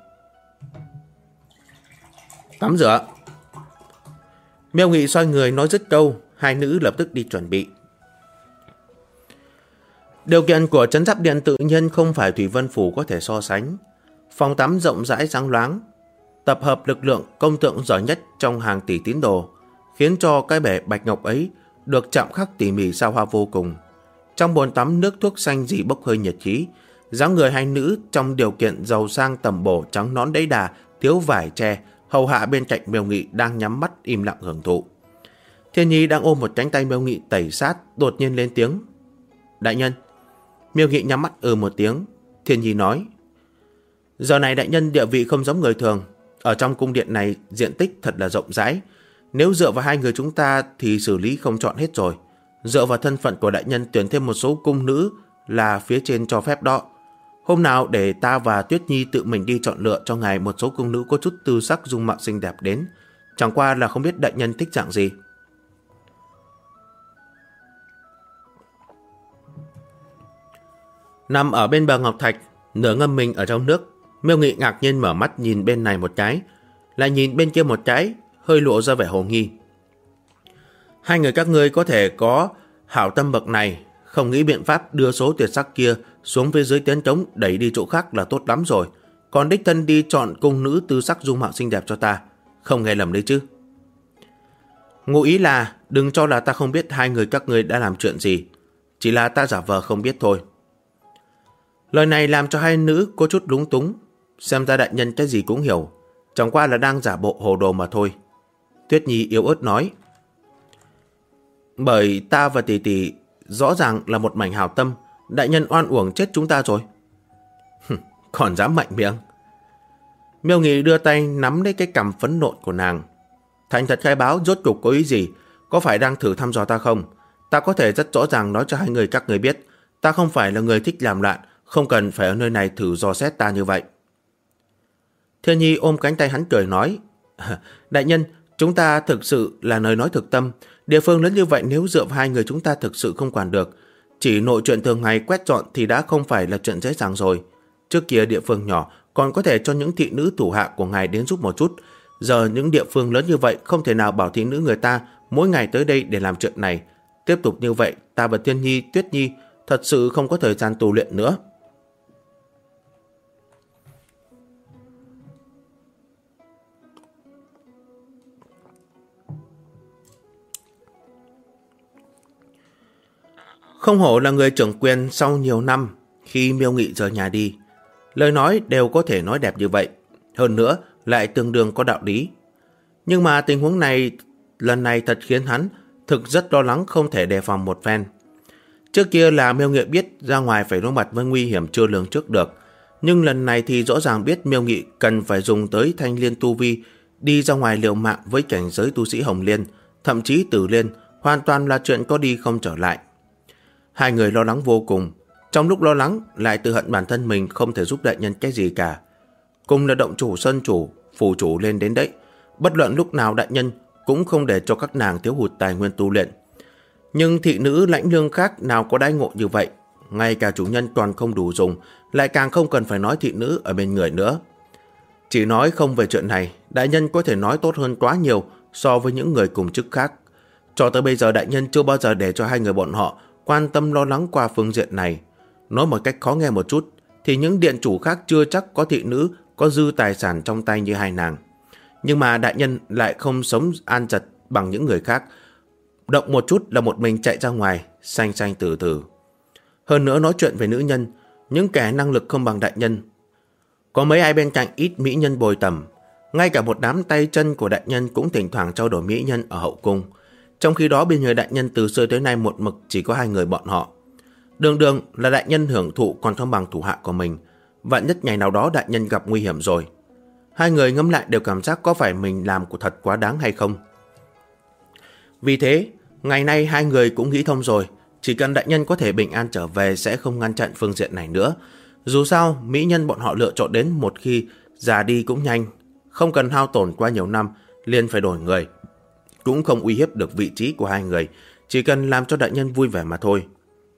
Tắm rửa. Miêu Nghị xoay người nói dứt câu, hai nữ lập tức đi chuẩn bị. Điều kiện của Trấn Giáp Điện tự nhiên không phải Thủy Vân Phủ có thể so sánh. Phòng tắm rộng rãi sáng loáng, tập hợp lực lượng công tượng giỏi nhất trong hàng tỷ tín đồ, khiến cho cái bể bạch ngọc ấy được chạm khắc tỉ mỉ sao hoa vô cùng. Trong bồn tắm nước thuốc xanh dị bốc hơi nhiệt khí, dáng người hai nữ trong điều kiện giàu sang tầm bổ, trắng nõn đẫy đà, thiếu vải che, hầu hạ bên cạnh Miêu Nghị đang nhắm mắt im lặng hưởng thụ. Thiên Nhi đang ôm một cánh tay Miêu Nghị tẩy sát, đột nhiên lên tiếng: đại nhân. Miêu Nghị nhắm mắt một tiếng. Thiên Nhi nói: giờ này đại nhân địa vị không giống người thường, ở trong cung điện này diện tích thật là rộng rãi. Nếu dựa vào hai người chúng ta thì xử lý không trọn hết rồi. Dựa vào thân phận của đại nhân tuyển thêm một số cung nữ là phía trên cho phép đó. Hôm nào để ta và Tuyết Nhi tự mình đi chọn lựa cho ngài một số cung nữ có chút tư sắc dung mạo xinh đẹp đến. Chẳng qua là không biết đại nhân thích dạng gì. Nằm ở bên bờ ngọc thạch, nửa ngâm mình ở trong nước, Miêu Nghị ngạc nhiên mở mắt nhìn bên này một cái, lại nhìn bên kia một cái, hơi lộ ra vẻ hồ nghi. Hai người các ngươi có thể có hảo tâm bậc này, không nghĩ biện pháp đưa số tuyệt sắc kia xuống phía dưới tiến trống đẩy đi chỗ khác là tốt lắm rồi. Còn đích thân đi chọn cung nữ tư sắc dung mạo xinh đẹp cho ta, không nghe lầm đấy chứ? Ngụ ý là đừng cho là ta không biết hai người các ngươi đã làm chuyện gì, chỉ là ta giả vờ không biết thôi. Lời này làm cho hai nữ có chút lúng túng, xem ra đại nhân cái gì cũng hiểu, chẳng qua là đang giả bộ hồ đồ mà thôi. Tuyết Nhi yếu ớt nói: bởi ta và tỷ tỷ rõ ràng là một mảnh hảo tâm, đại nhân oan uổng chết chúng ta rồi. Còn dám mạnh miệng. Miêu Nghị đưa tay nắm lấy cái cằm phấn nộn của nàng. Thành thật khai báo rốt cục có ý gì, có phải đang thử thăm dò ta không? Ta có thể rất rõ ràng nói cho hai người các người biết, ta không phải là người thích làm loạn, không cần phải ở nơi này thử dò xét ta như vậy. Thiên Nhi ôm cánh tay hắn cười nói: đại nhân, chúng ta thực sự là lời nói thực tâm. Địa phương lớn như vậy nếu dựa vào hai người chúng ta thực sự không quản được. Chỉ nội chuyện thường ngày quét dọn thì đã không phải là chuyện dễ dàng rồi. Trước kia địa phương nhỏ còn có thể cho những thị nữ thủ hạ của ngài đến giúp một chút. Giờ những địa phương lớn như vậy không thể nào bảo thị nữ người ta mỗi ngày tới đây để làm chuyện này. Tiếp tục như vậy, ta và Thiên Nhi, Tuyết Nhi thật sự không có thời gian tu luyện nữa. Không hổ là người trưởng quyền sau nhiều năm. Khi Miêu Nghị rời nhà đi, lời nói đều có thể nói đẹp như vậy, hơn nữa lại tương đương có đạo lý. Nhưng mà tình huống này lần này thật khiến hắn thực rất lo lắng, không thể đề phòng một phen. Trước kia là Miêu Nghị biết ra ngoài phải đối mặt với nguy hiểm chưa lường trước được, nhưng lần này thì rõ ràng biết Miêu Nghị cần phải dùng tới thanh liên tu vi đi ra ngoài liều mạng với cảnh giới tu sĩ Hồng Liên, thậm chí Tử Liên, hoàn toàn là chuyện có đi không trở lại. Hai người lo lắng vô cùng, trong lúc lo lắng lại tự hận bản thân mình không thể giúp đại nhân cái gì cả. Cùng là động chủ, sơn chủ, phủ chủ lên đến đấy, bất luận lúc nào đại nhân cũng không để cho các nàng thiếu hụt tài nguyên tu luyện. Nhưng thị nữ lãnh lương khác nào có đãi ngộ như vậy, ngay cả chủ nhân còn không đủ dùng, lại càng không cần phải nói thị nữ ở bên người nữa. Chỉ nói không về chuyện này, đại nhân có thể nói tốt hơn quá nhiều so với những người cùng chức khác. Cho tới bây giờ đại nhân chưa bao giờ để cho hai người bọn họ quan tâm lo lắng qua phương diện này. Nói một cách khó nghe một chút, thì những điện chủ khác chưa chắc có thị nữ có dư tài sản trong tay như hai nàng. Nhưng mà đại nhân lại không sống an trật bằng những người khác. Động một chút là một mình chạy ra ngoài, xanh xanh từ từ. Hơn nữa nói chuyện về nữ nhân, những kẻ năng lực không bằng đại nhân. Có mấy ai bên cạnh ít mỹ nhân bồi tầm. Ngay cả một đám tay chân của đại nhân cũng thỉnh thoảng trao đổi mỹ nhân ở hậu cung. Trong khi đó bên người đại nhân từ xưa tới nay một mực chỉ có hai người bọn họ. Đường đường là đại nhân hưởng thụ còn không bằng thủ hạ của mình. Vạn nhất ngày nào đó đại nhân gặp nguy hiểm rồi. Hai người ngẫm lại đều cảm giác có phải mình làm của thật quá đáng hay không. Vì thế, ngày nay hai người cũng nghĩ thông rồi. Chỉ cần đại nhân có thể bình an trở về sẽ không ngăn chặn phương diện này nữa. Dù sao, mỹ nhân bọn họ lựa chọn đến một khi già đi cũng nhanh. Không cần hao tổn qua nhiều năm, liền phải đổi người. Cũng không uy hiếp được vị trí của hai người. Chỉ cần làm cho đại nhân vui vẻ mà thôi.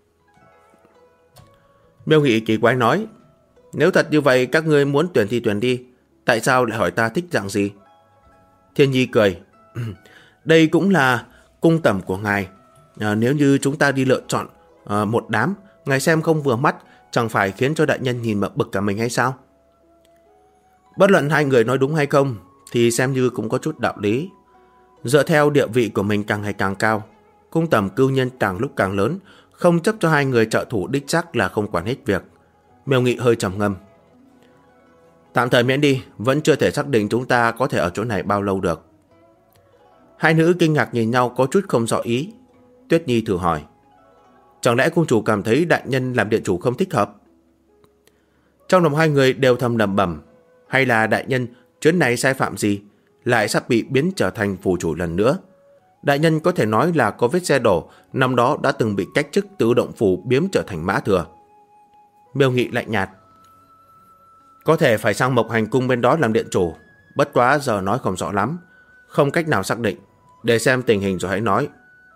Miêu Nghị kỳ quái nói, nếu thật như vậy các ngươi muốn tuyển thì tuyển đi. Tại sao lại hỏi ta thích dạng gì? Thiên Nhi cười. Đây cũng là cung tẩm của ngài. Nếu như chúng ta đi lựa chọn một đám, ngài xem không vừa mắt, chẳng phải khiến cho đại nhân nhìn mà bực cả mình hay sao? Bất luận hai người nói đúng hay không, thì xem như cũng có chút đạo lý. Dựa theo địa vị của mình càng ngày càng cao, cung tẩm cưu nhân càng lúc càng lớn, không chấp cho hai người trợ thủ đích chắc là không quản hết việc. Miêu Nghị hơi trầm ngâm. Tạm thời miễn đi, vẫn chưa thể xác định chúng ta có thể ở chỗ này bao lâu được. Hai nữ kinh ngạc nhìn nhau có chút không rõ ý. Tuyết Nhi thử hỏi, chẳng lẽ cung chủ cảm thấy đại nhân làm điện chủ không thích hợp? Trong lòng hai người đều thầm lẩm bẩm, hay là đại nhân chuyến này sai phạm gì, lại sắp bị biến trở thành phủ chủ lần nữa. Đại nhân có thể nói là có vết xe đổ, năm đó đã từng bị cách chức từ động phủ biếm trở thành mã thừa. Miêu Nghị lạnh nhạt, có thể phải sang Mộc Hành cung bên đó làm điện chủ, bất quá giờ nói không rõ lắm, không cách nào xác định, để xem tình hình rồi hãy nói.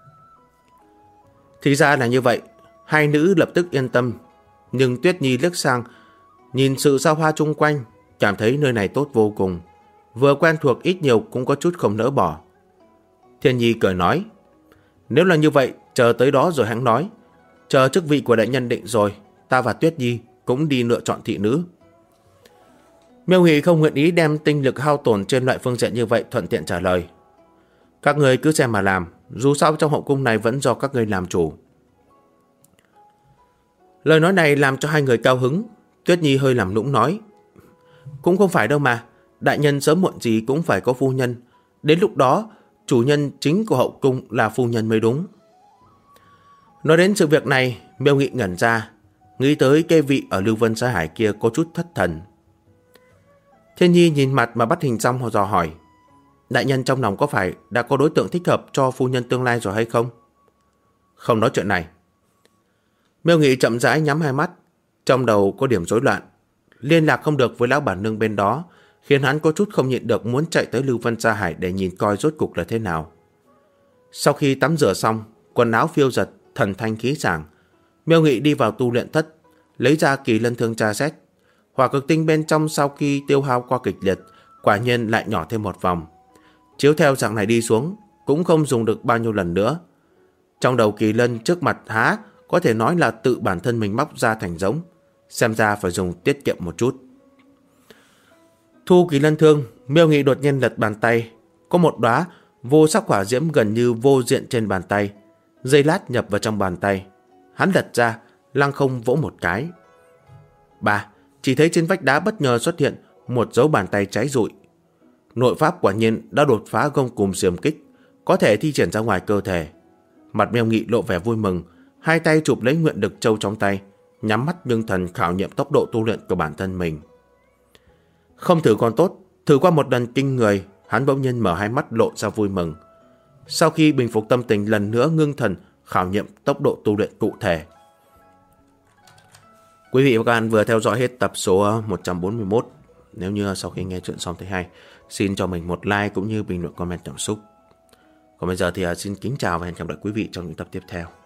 Thì ra là như vậy, hai nữ lập tức yên tâm, nhưng Tuyết Nhi liếc sang, nhìn sự xa hoa chung quanh, cảm thấy nơi này tốt vô cùng, vừa quen thuộc ít nhiều cũng có chút không nỡ bỏ. Thiên Nhi cười nói, nếu là như vậy, chờ tới đó rồi hãng nói, chờ chức vị của đại nhân định rồi, ta và Tuyết Nhi cũng đi lựa chọn thị nữ. Miêu Nghị không nguyện ý đem tinh lực hao tổn trên loại phương diện như vậy, thuận tiện trả lời, các người cứ xem mà làm, dù sao trong hậu cung này vẫn do các người làm chủ. Lời nói này làm cho hai người cao hứng. Tuyết Nhi hơi làm nũng nói, cũng không phải đâu mà, đại nhân sớm muộn gì cũng phải có phu nhân, đến lúc đó chủ nhân chính của hậu cung là phu nhân mới đúng. Nói đến sự việc này, Miêu Nghị ngẩn ra, nghĩ tới cái vị ở Lưu Vân Sa Hải kia có chút thất thần. Thiên Nhi nhìn mặt mà bắt hình xong dò hỏi, đại nhân trong lòng có phải đã có đối tượng thích hợp cho phu nhân tương lai rồi hay không? Không nói chuyện này. Miêu Nghị chậm rãi nhắm hai mắt, trong đầu có điểm rối loạn, liên lạc không được với lão bản nương bên đó, khiến hắn có chút không nhịn được muốn chạy tới Lưu Vân Sa Hải để nhìn coi rốt cục là thế nào. Sau khi tắm rửa xong, quần áo phiêu giật, thần thanh khí sảng, Miêu Nghị đi vào tu luyện thất, lấy ra Kỳ Lân Thương tra xét. hỏa cực tinh bên trong sau khi tiêu hao qua kịch liệt, quả nhiên lại nhỏ thêm một vòng. Chiếu theo dạng này đi xuống, cũng không dùng được bao nhiêu lần nữa. Trong đầu Kỳ Lân trước mặt há có thể nói là tự bản thân mình móc ra thành giống, xem ra phải dùng tiết kiệm một chút. Thu Kỳ Lân thương, Miêu Nghị đột nhiên lật bàn tay, có một đóa vô sắc hỏa diễm gần như vô diện trên bàn tay, giây lát nhập vào trong bàn tay. Hắn lật ra, lăng không vỗ một cái. Chỉ thấy trên vách đá bất ngờ xuất hiện một dấu bàn tay cháy rụi. Nội pháp quả nhiên đã đột phá gông cùm xiềm kích, có thể thi triển ra ngoài cơ thể. Mặt Miêu Nghị lộ vẻ vui mừng, hai tay chụp lấy nguyện lực châu trong tay, nhắm mắt ngưng thần khảo nghiệm tốc độ tu luyện của bản thân mình. Không thử còn tốt, thử qua một lần kinh người, hắn bỗng nhiên mở hai mắt lộ ra vui mừng. Sau khi bình phục tâm tình, lần nữa ngưng thần khảo nghiệm tốc độ tu luyện cụ thể. Quý vị và các bạn vừa theo dõi hết tập số 141. Nếu như sau khi nghe chuyện xong thấy hay, xin cho mình một like cũng như bình luận comment cảm xúc. Còn bây giờ thì xin kính chào và hẹn gặp lại quý vị trong những tập tiếp theo.